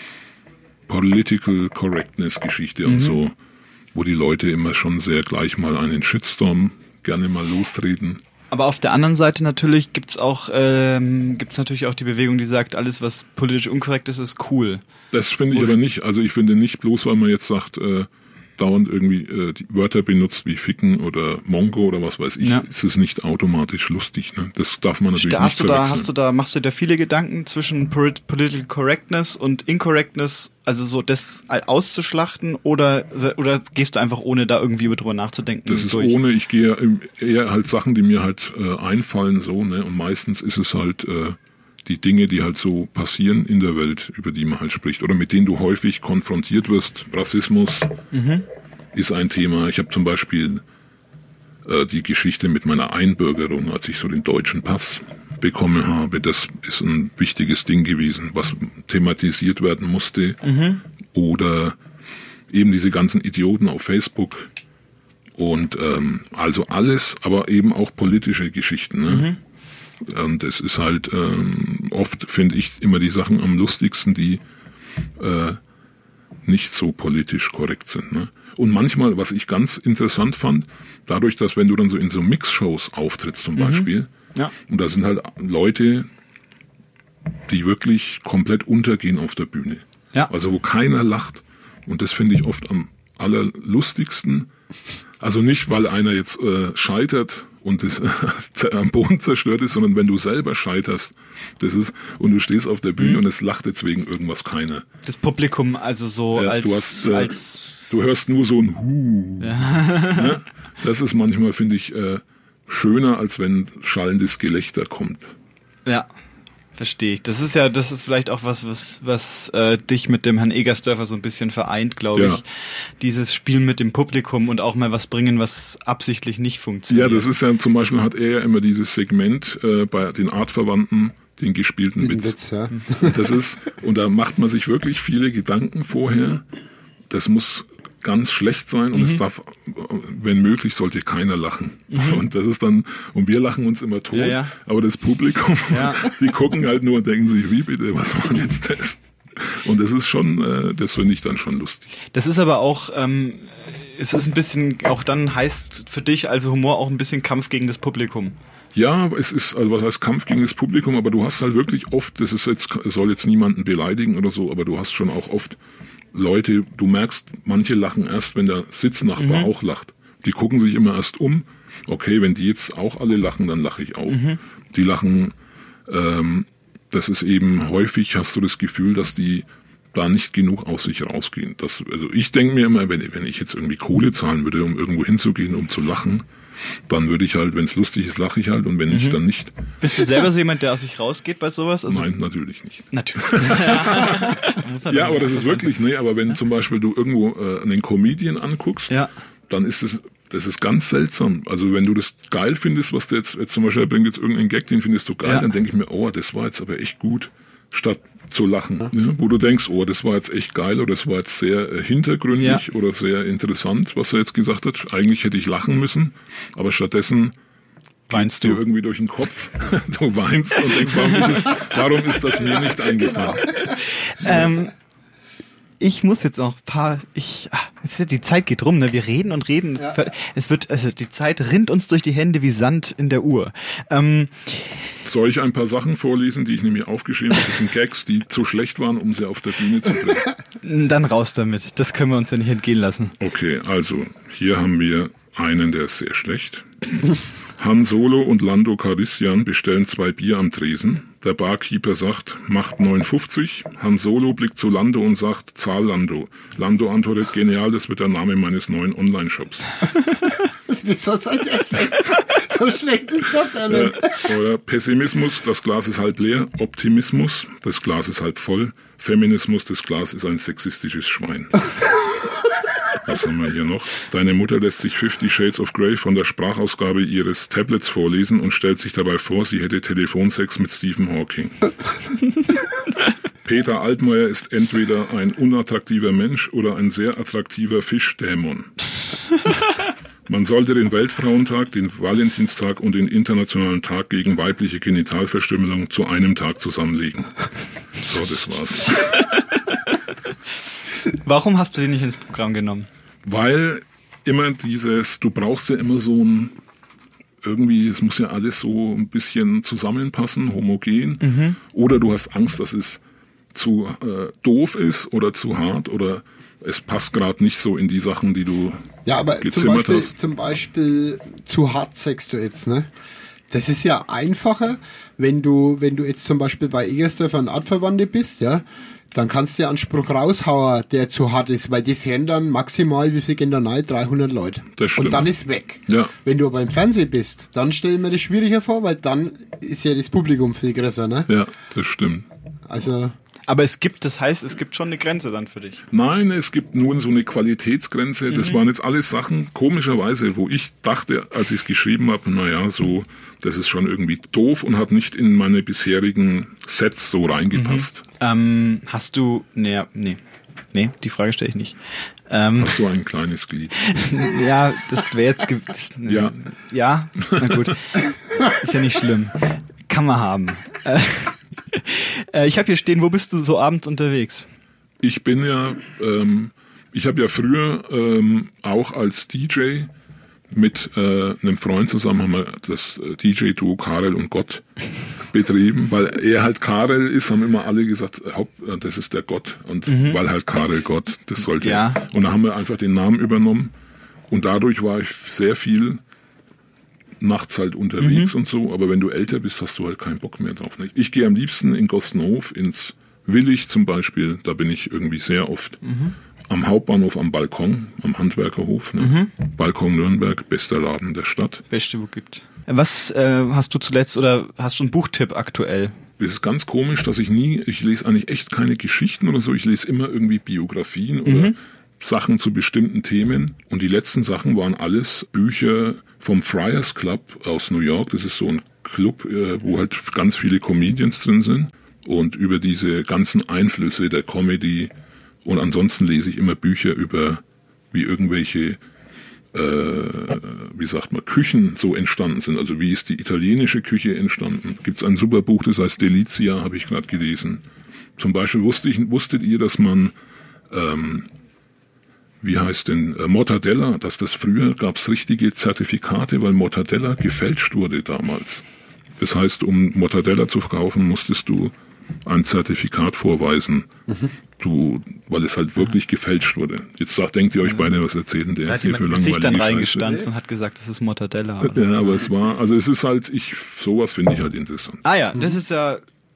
Political Correctness Geschichte mhm. und so, wo die Leute immer schon sehr gleich mal einen Shitstorm gerne mal lostreten. Aber auf der anderen Seite natürlich gibt's auch ähm, gibt's natürlich auch die Bewegung, die sagt, alles was politisch unkorrekt ist, ist cool. Das finde ich aber nicht. Also ich finde nicht, bloß weil man jetzt sagt, äh, dauernd irgendwie äh, die Wörter benutzt wie Ficken oder Mongo oder was weiß ich, ja. ist es nicht automatisch lustig. Ne? Das darf man natürlich da hast nicht du da, hast du da, machst du da viele Gedanken zwischen Political Correctness und Incorrectness, also so das auszuschlachten oder oder gehst du einfach ohne da irgendwie drüber nachzudenken? Das ist durch? ohne, ich gehe eher halt Sachen, die mir halt äh, einfallen so, ne? Und meistens ist es halt äh, die Dinge, die halt so passieren in der Welt, über die man halt spricht oder mit denen du häufig konfrontiert wirst. Rassismus mhm. ist ein Thema. Ich habe zum Beispiel äh, die Geschichte mit meiner Einbürgerung, als ich so den deutschen Pass bekommen habe. Das ist ein wichtiges Ding gewesen, was thematisiert werden musste. Mhm. Oder eben diese ganzen Idioten auf Facebook. Und ähm, also alles, aber eben auch politische Geschichten, ne? Mhm. Und es ist halt ähm, oft, finde ich, immer die Sachen am lustigsten, die äh, nicht so politisch korrekt sind. Ne? Und manchmal, was ich ganz interessant fand, dadurch, dass wenn du dann so in so Mix-Shows auftrittst zum mhm. Beispiel, ja. und da sind halt Leute, die wirklich komplett untergehen auf der Bühne. Ja. Also wo keiner lacht. Und das finde ich oft am allerlustigsten. Also nicht, weil einer jetzt äh, scheitert und das äh, am Boden zerstört ist, sondern wenn du selber scheiterst, das ist, und du stehst auf der Bühne mhm. und es lacht jetzt wegen irgendwas keiner. Das Publikum also so ja, als, du hast, äh, als... Du hörst nur so ein Hu. Ja. Ne? Das ist manchmal, finde ich, äh, schöner, als wenn schallendes Gelächter kommt. Ja. Verstehe ich. Das ist ja, das ist vielleicht auch was, was, was äh, dich mit dem Herrn Egersdörfer so ein bisschen vereint, glaube ja. ich. Dieses Spiel mit dem Publikum und auch mal was bringen, was absichtlich nicht funktioniert. Ja, das ist ja zum Beispiel, hat er ja immer dieses Segment äh, bei den Artverwandten, den gespielten Witz. Witz ja. Das ist, und da macht man sich wirklich viele Gedanken vorher. Das muss ganz schlecht sein und mhm. es darf, wenn möglich, sollte keiner lachen. Mhm. Und das ist dann, und wir lachen uns immer tot, ja, ja. aber das Publikum, ja. die gucken halt nur und denken sich, wie bitte, was war jetzt das? Und das ist schon, äh, das finde ich dann schon lustig. Das ist aber auch, ähm, es ist ein bisschen, auch dann heißt für dich also Humor auch ein bisschen Kampf gegen das Publikum. Ja, aber es ist, also was heißt Kampf gegen das Publikum, aber du hast halt wirklich oft, das ist jetzt, soll jetzt niemanden beleidigen oder so, aber du hast schon auch oft Leute, du merkst, manche lachen erst, wenn der Sitznachbar mhm. auch lacht. Die gucken sich immer erst um. Okay, wenn die jetzt auch alle lachen, dann lache ich auch. Mhm. Die lachen, ähm, das ist eben häufig, hast du das Gefühl, dass die da nicht genug aus sich rausgehen. Das, also ich denke mir immer, wenn, wenn ich jetzt irgendwie Kohle zahlen würde, um irgendwo hinzugehen, um zu lachen, dann würde ich halt, wenn es lustig ist, lache ich halt und wenn mhm. nicht, dann nicht. Bist du selber so jemand, der aus sich rausgeht bei sowas? Also Nein, natürlich nicht. Natürlich. Ja, aber das ist wirklich, ne, aber wenn ja? zum Beispiel du irgendwo äh, einen Comedian anguckst, ja. dann ist es, das ist ganz seltsam. Also wenn du das geil findest, was der jetzt, jetzt zum Beispiel bringt jetzt irgendeinen Gag, den findest du geil, ja. dann denke ich mir, oh, das war jetzt aber echt gut, statt zu lachen, ja. Ja, wo du denkst, oh, das war jetzt echt geil oder das war jetzt sehr äh, hintergründig ja. oder sehr interessant, was er jetzt gesagt hat. Eigentlich hätte ich lachen müssen, aber stattdessen weinst du irgendwie durch den Kopf. Du weinst und denkst, warum ist, es, warum ist das mir nicht eingefallen? Ähm, ich muss jetzt noch ein paar, ich, ach, die Zeit geht rum, ne? Wir reden und reden. Ja. Es wird, also die Zeit rinnt uns durch die Hände wie Sand in der Uhr. Ähm, Soll ich ein paar Sachen vorlesen, die ich nämlich aufgeschrieben habe? Das sind Gags, die zu schlecht waren, um sie auf der Bühne zu bringen. Dann raus damit. Das können wir uns ja nicht entgehen lassen. Okay, also hier haben wir einen, der ist sehr schlecht. Han Solo und Lando Calrissian bestellen zwei Bier am Tresen. Der Barkeeper sagt, macht neun fünfzig. Han Solo blickt zu Lando und sagt, zahl Lando. Lando antwortet, genial, das wird der Name meines neuen Online-Shops. Das wird so, so schlecht ist doch dann. Äh, oder Pessimismus, das Glas ist halb leer. Optimismus, das Glas ist halb voll. Feminismus, das Glas ist ein sexistisches Schwein. Was haben wir hier noch? Deine Mutter lässt sich Fifty Shades of Grey von der Sprachausgabe ihres Tablets vorlesen und stellt sich dabei vor, sie hätte Telefonsex mit Stephen Hawking. Peter Altmaier ist entweder ein unattraktiver Mensch oder ein sehr attraktiver Fischdämon. Man sollte den Weltfrauentag, den Valentinstag und den Internationalen Tag gegen weibliche Genitalverstümmelung zu einem Tag zusammenlegen. So, das war's. Warum hast du den nicht ins Programm genommen? Weil immer dieses, du brauchst ja immer so ein, irgendwie, es muss ja alles so ein bisschen zusammenpassen, homogen. Mhm. Oder du hast Angst, dass es zu äh, doof ist oder zu hart oder es passt gerade nicht so in die Sachen, die du ja, aber gezimmert zum Beispiel, hast. Zum Beispiel zu hart sagst du jetzt, ne? Das ist ja einfacher, wenn du, wenn du jetzt zum Beispiel bei Egersdörfer und Artverwandte bist, ja, dann kannst du ja einen Spruch raushauen, der zu hart ist, weil das hören dann maximal, wie viel gehen da rein? dreihundert Leute. Das stimmt. Und dann ist weg. Ja. Wenn du aber im Fernsehen bist, dann stelle ich mir das schwieriger vor, weil dann ist ja das Publikum viel größer, ne? Ja, das stimmt. Also... Aber es gibt, das heißt, es gibt schon eine Grenze dann für dich. Nein, es gibt nur so eine Qualitätsgrenze. Das mhm. waren jetzt alles Sachen, komischerweise, wo ich dachte, als ich es geschrieben habe, naja, so, das ist schon irgendwie doof und hat nicht in meine bisherigen Sets so reingepasst. Mhm. Ähm, hast du, nee, nee, nee, die Frage stelle ich nicht. Ähm, hast du ein kleines Glied? Ja, das wäre jetzt, ge- das, ja. Ja, na gut, ist ja nicht schlimm. Kann man haben. Äh, Ich habe hier stehen, wo bist du so abends unterwegs? Ich bin ja, ähm, ich habe ja früher ähm, auch als D J mit äh, einem Freund zusammen haben wir das äh, D J-Duo Karel und Gott betrieben, weil er halt Karel ist, haben immer alle gesagt, das ist der Gott und mhm. weil halt Karel Gott, das sollte. Ja. Und da haben wir einfach den Namen übernommen und dadurch war ich sehr viel nachts halt unterwegs mhm. und so, aber wenn du älter bist, hast du halt keinen Bock mehr drauf. Nicht? Ich gehe am liebsten in Gostenhof, ins Willig zum Beispiel, da bin ich irgendwie sehr oft. Mhm. Am Hauptbahnhof, am Balkon, am Handwerkerhof, ne? Mhm. Balkon Nürnberg, bester Laden der Stadt. Beste, wo gibt. Was äh, hast du zuletzt oder hast du einen Buchtipp aktuell? Es ist ganz komisch, dass ich nie, ich lese eigentlich echt keine Geschichten oder so, ich lese immer irgendwie Biografien mhm. oder Sachen zu bestimmten Themen und die letzten Sachen waren alles Bücher vom Friars Club aus New York. Das ist so ein Club, wo halt ganz viele Comedians drin sind und über diese ganzen Einflüsse der Comedy und ansonsten lese ich immer Bücher über wie irgendwelche äh, wie sagt man, Küchen so entstanden sind. Also wie ist die italienische Küche entstanden? Gibt es ein super Buch, das heißt Delizia, habe ich gerade gelesen. Zum Beispiel wusste ich, wusstet ihr, dass man ähm, wie heißt denn, äh, Mortadella, dass das früher gab es richtige Zertifikate, weil Mortadella gefälscht wurde damals. Das heißt, um Mortadella zu verkaufen, musstest du ein Zertifikat vorweisen, mhm. du, weil es halt wirklich gefälscht wurde. Jetzt sagt, denkt ihr euch beide was erzählen, der da ist hier für langweilig. Sich dann reingestanzt Scheiße. Und hat gesagt, das ist Mortadella. Oder? Ja, aber es war, also es ist halt, ich, sowas finde ich halt interessant. Ah ja, das ist ja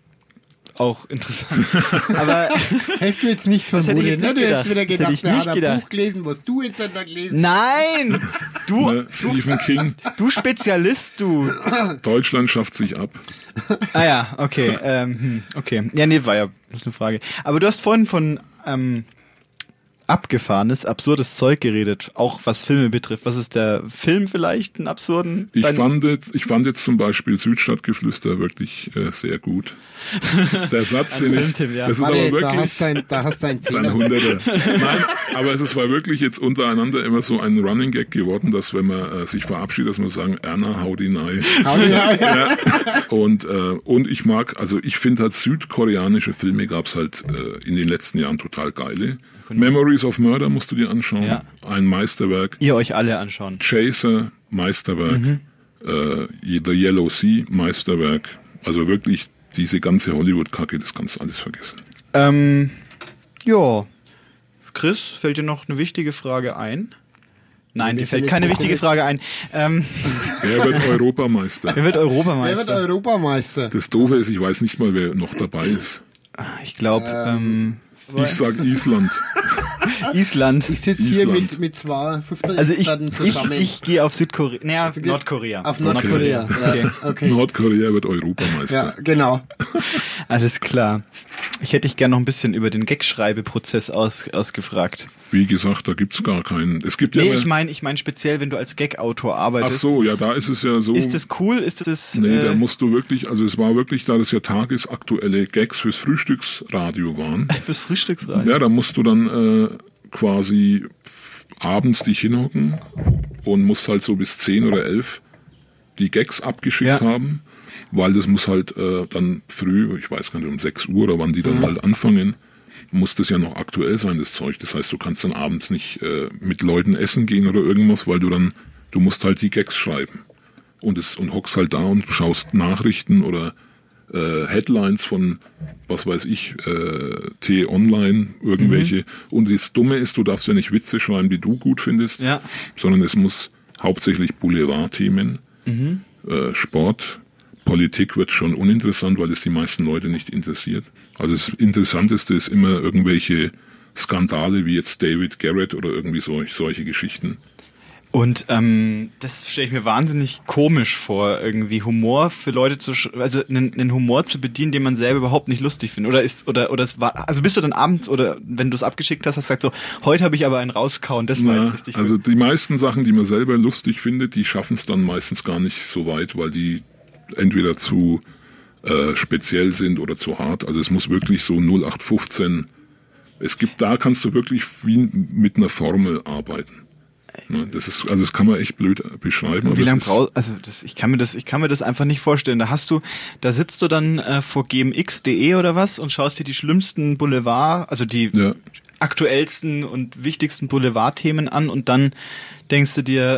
auch interessant. Aber hast du jetzt nicht vermutet, ne? Du gedacht. hast wieder gedacht, ich der nicht hat ein gedacht. Buch gelesen, was du jetzt nicht gelesen Nein! Du, ne, Stephen King. Du Spezialist, du. Deutschland schafft sich ab. Ah ja, okay. Ähm, okay. Ja, nee, war ja das ist eine Frage. Aber du hast vorhin von ähm, abgefahrenes, absurdes Zeug geredet, auch was Filme betrifft. Was ist der Film vielleicht, einen absurden? Ich fand, jetzt, ich fand jetzt zum Beispiel Südstadtgeflüster wirklich äh, sehr gut. Der Satz, den ich, ja. das ist Warte, aber wirklich, da hast du ein, da hast du ein ein Hunderter. Nein, aber es war wirklich jetzt untereinander immer so ein Running Gag geworden, dass wenn man äh, sich verabschiedet, dass man sagen, Erna, howdy nei. Howdy nei. Ja. Und, äh, und ich mag, also ich finde halt südkoreanische Filme gab es halt äh, in den letzten Jahren total geile. Memories of Murder musst du dir anschauen. Ja. Ein Meisterwerk. Ihr euch alle anschauen. Chaser, Meisterwerk. Mhm. Äh, The Yellow Sea, Meisterwerk. Also wirklich diese ganze Hollywood-Kacke, das kannst du alles vergessen. Ähm, ja. Chris, fällt dir noch eine wichtige Frage ein? Nein, dir fällt keine wichtige Frage ein. Ähm, Wer wird Europameister? Wer wird Europameister? Wer wird Europameister? Das Doofe ist, ich weiß nicht mal, wer noch dabei ist. Ich glaube, ähm, ich sag Island. Island. Ich sitze hier mit, mit zwei Fußballexperten also ich, zusammen. Ich, ich gehe auf Südkorea. Naja, auf Nordkorea. Auf Nordkorea. Okay. Ja, okay. Nordkorea wird Europameister. Ja, genau. Alles klar. Ich hätte dich gerne noch ein bisschen über den Gag-Schreibeprozess aus, ausgefragt. Wie gesagt, da gibt's gar keinen. Es gibt nee, ja ich meine ich mein speziell, wenn du als Gag-Autor arbeitest. Ach so, ja, da ist es ja so. Ist das cool? Ist das... Nee, äh, da musst du wirklich, also es war wirklich, da das ja tagesaktuelle Gags fürs Frühstücksradio waren. Fürs Frühstücksradio? Ja, da musst du dann äh, quasi abends dich hinhocken und musst halt so bis zehn oder elf die Gags abgeschickt Ja. haben, weil das muss halt äh, dann früh, ich weiß gar nicht, um sechs Uhr oder wann die dann Mhm. halt anfangen, muss das ja noch aktuell sein, das Zeug. Das heißt, du kannst dann abends nicht äh, mit Leuten essen gehen oder irgendwas, weil du dann, du musst halt die Gags schreiben. Und, es, und hockst halt da und schaust Nachrichten oder äh, Headlines von, was weiß ich, äh, T-Online, irgendwelche. Mhm. Und das Dumme ist, du darfst ja nicht Witze schreiben, die du gut findest, Ja. sondern es muss hauptsächlich Boulevardthemen, Mhm. äh, Sport, Politik wird schon uninteressant, weil es die meisten Leute nicht interessiert. Also das Interessanteste ist immer irgendwelche Skandale wie jetzt David Garrett oder irgendwie so, solche Geschichten. Und ähm, das stelle ich mir wahnsinnig komisch vor, irgendwie Humor für Leute zu, sch- also einen, einen Humor zu bedienen, den man selber überhaupt nicht lustig findet. Oder ist oder oder es war, also bist du dann abends oder wenn du es abgeschickt hast, hast du gesagt so, heute habe ich aber einen rauskauen, das war Ja, jetzt richtig also gut. die meisten Sachen, die man selber lustig findet, die schaffen es dann meistens gar nicht so weit, weil die entweder zu äh, speziell sind oder zu hart. Also es muss wirklich so null acht fünfzehn. Es gibt, da kannst du wirklich wie mit einer Formel arbeiten. Ne, das ist, also das kann man echt blöd beschreiben. Und wie aber lange es ist- brauchst also das, ich kann mir das ich kann mir das einfach nicht vorstellen. Da hast du da sitzt du dann äh, vor g m x punkt de oder was und schaust dir die schlimmsten Boulevard, also die Ja. aktuellsten und wichtigsten Boulevardthemen an und dann denkst du dir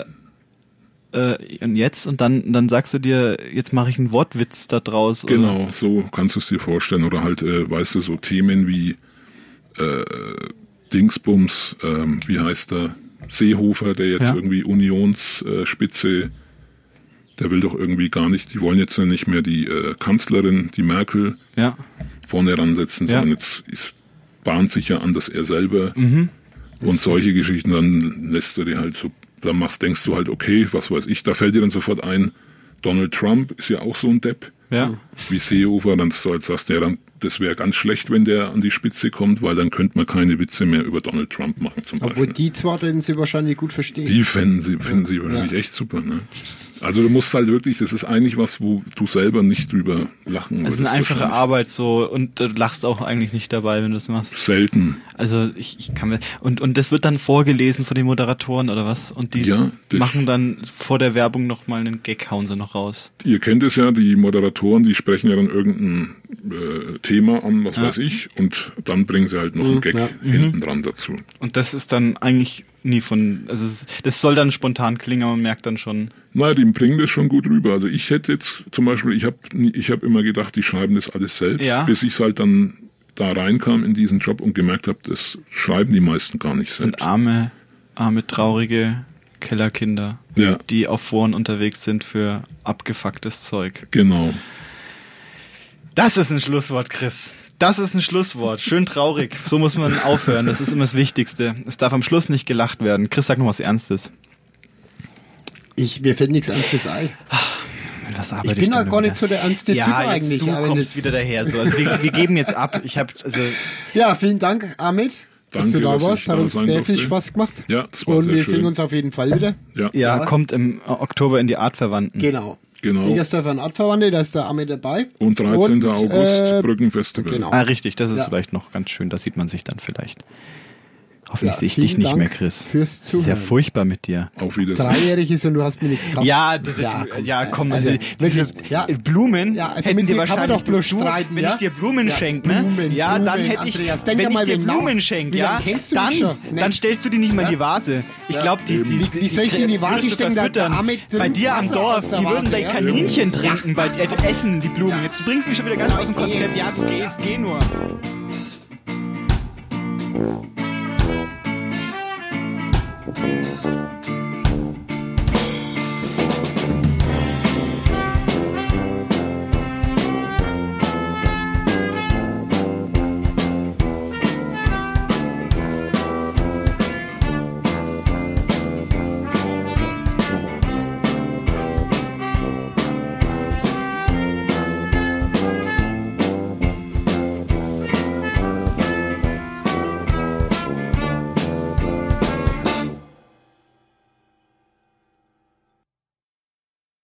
äh, und jetzt und dann dann sagst du dir, jetzt mache ich einen Wortwitz da draus. oder? Genau, so kannst du es dir vorstellen. Oder halt, äh, weißt du, so Themen wie äh, Dingsbums, ähm, wie heißt der? Seehofer, der jetzt Ja. irgendwie Unionsspitze, der will doch irgendwie gar nicht, die wollen jetzt ja nicht mehr die äh, Kanzlerin, die Merkel, Ja. vorne ransetzen, Ja. sondern jetzt ist, bahnt sich ja an, dass er selber Mhm. und solche Geschichten, dann lässt du dir halt so, dann machst, denkst du halt, okay, was weiß ich, da fällt dir dann sofort ein, Donald Trump ist ja auch so ein Depp, Ja. wie Seehofer, dann sagst du ja dann, das wäre ganz schlecht, wenn der an die Spitze kommt, weil dann könnte man keine Witze mehr über Donald Trump machen zum Obwohl Beispiel. die zwar den sie wahrscheinlich gut verstehen. Die finden sie, finden sie wahrscheinlich Ja. echt super. Ne? Also du musst halt wirklich, das ist eigentlich was, wo du selber nicht drüber lachen würdest. Es ist eine einfache wahrscheinlich. Arbeit so und du lachst auch eigentlich nicht dabei, wenn du das machst. Selten. Also ich, ich kann mir und und das wird dann vorgelesen von den Moderatoren oder was und die Ja, das- machen dann vor der Werbung noch mal einen Gag, hauen sie noch raus. Ihr kennt es ja, die Moderatoren, die sprechen ja dann irgendein äh, Thema an, was Ja. weiß ich, und dann bringen sie halt noch einen Gag ja. hinten dran dazu. Und das ist dann eigentlich nie von, also es, das soll dann spontan klingen, aber man merkt dann schon. Naja, die bringen das schon gut rüber. Also ich hätte jetzt zum Beispiel, ich habe ich hab immer gedacht, die schreiben das alles selbst, Ja. bis ich halt dann da reinkam in diesen Job und gemerkt habe, das schreiben die meisten gar nicht Das sind selbst. arme, arme, traurige Kellerkinder, Ja, die auf Foren unterwegs sind für abgefucktes Zeug. genau. Das ist ein Schlusswort, Chris. Das ist ein Schlusswort. Schön traurig. So muss man aufhören. Das ist immer das Wichtigste. Es darf am Schluss nicht gelacht werden. Chris, sag noch was Ernstes. Ich, mir fällt nichts Ernstes ein. Was Ich arbeite bin da halt gar wieder? nicht so der ernste Ja, Typ jetzt eigentlich. du aber kommst das- wieder daher. So. Also wir, wir geben jetzt ab. Ich habe also Ja, vielen Dank, Ahmed, dass Danke, du da dass ich warst. Hat da uns sein sehr viel durfte. Spaß gemacht. Ja, das war Und sehr wir schön. sehen uns auf jeden Fall wieder. Ja, ja, Ja. kommt im Oktober in die Artverwandten. Genau. genau. Egersdorfer und Artverwandte, da ist der Ahmed dabei. Und dreizehnten Und, August, äh, Brückenfestival. genau. Ah, richtig. Das ist Ja. vielleicht noch ganz schön. Da sieht man sich dann vielleicht. Hoffentlich Ja, sehe ich vielen dich nicht Dank mehr, Chris. fürs Das ist ja Zuhören. furchtbar mit dir. Auf Wiedersehen. Dreijährig ist und du hast mir nichts gehabt. Ja, das Ja, ist, komm. ja, komm, Also, also, diese wirklich, ja. Blumen Ja, also hätten mit dir dir kann man wahrscheinlich doch bloß du, streiten, wenn ja? ich dir Blumen Ja, schenke, ne? Blumen, ja, dann Blumen, hätte ich, Andreas, denk wenn doch ich mal, dir wie lang- Blumen schenke, wie ja, lang kennst du dann, mich schon? Ne? dann stellst du die nicht mal in die Vase. Ich Ja. glaube, die, die, Eben. die, Wie soll ich die in die Vase würdest du stecken? Da- verfüttern. der Ahmed Bei trinkt dir am Wasser Dorf, aus der die würden Vase, dein ja? Kaninchen trinken, bei, äh, essen die Blumen. Jetzt bringst du mich schon wieder ganz aus dem Konzept. Ja, du gehst, geh nur. Thank you.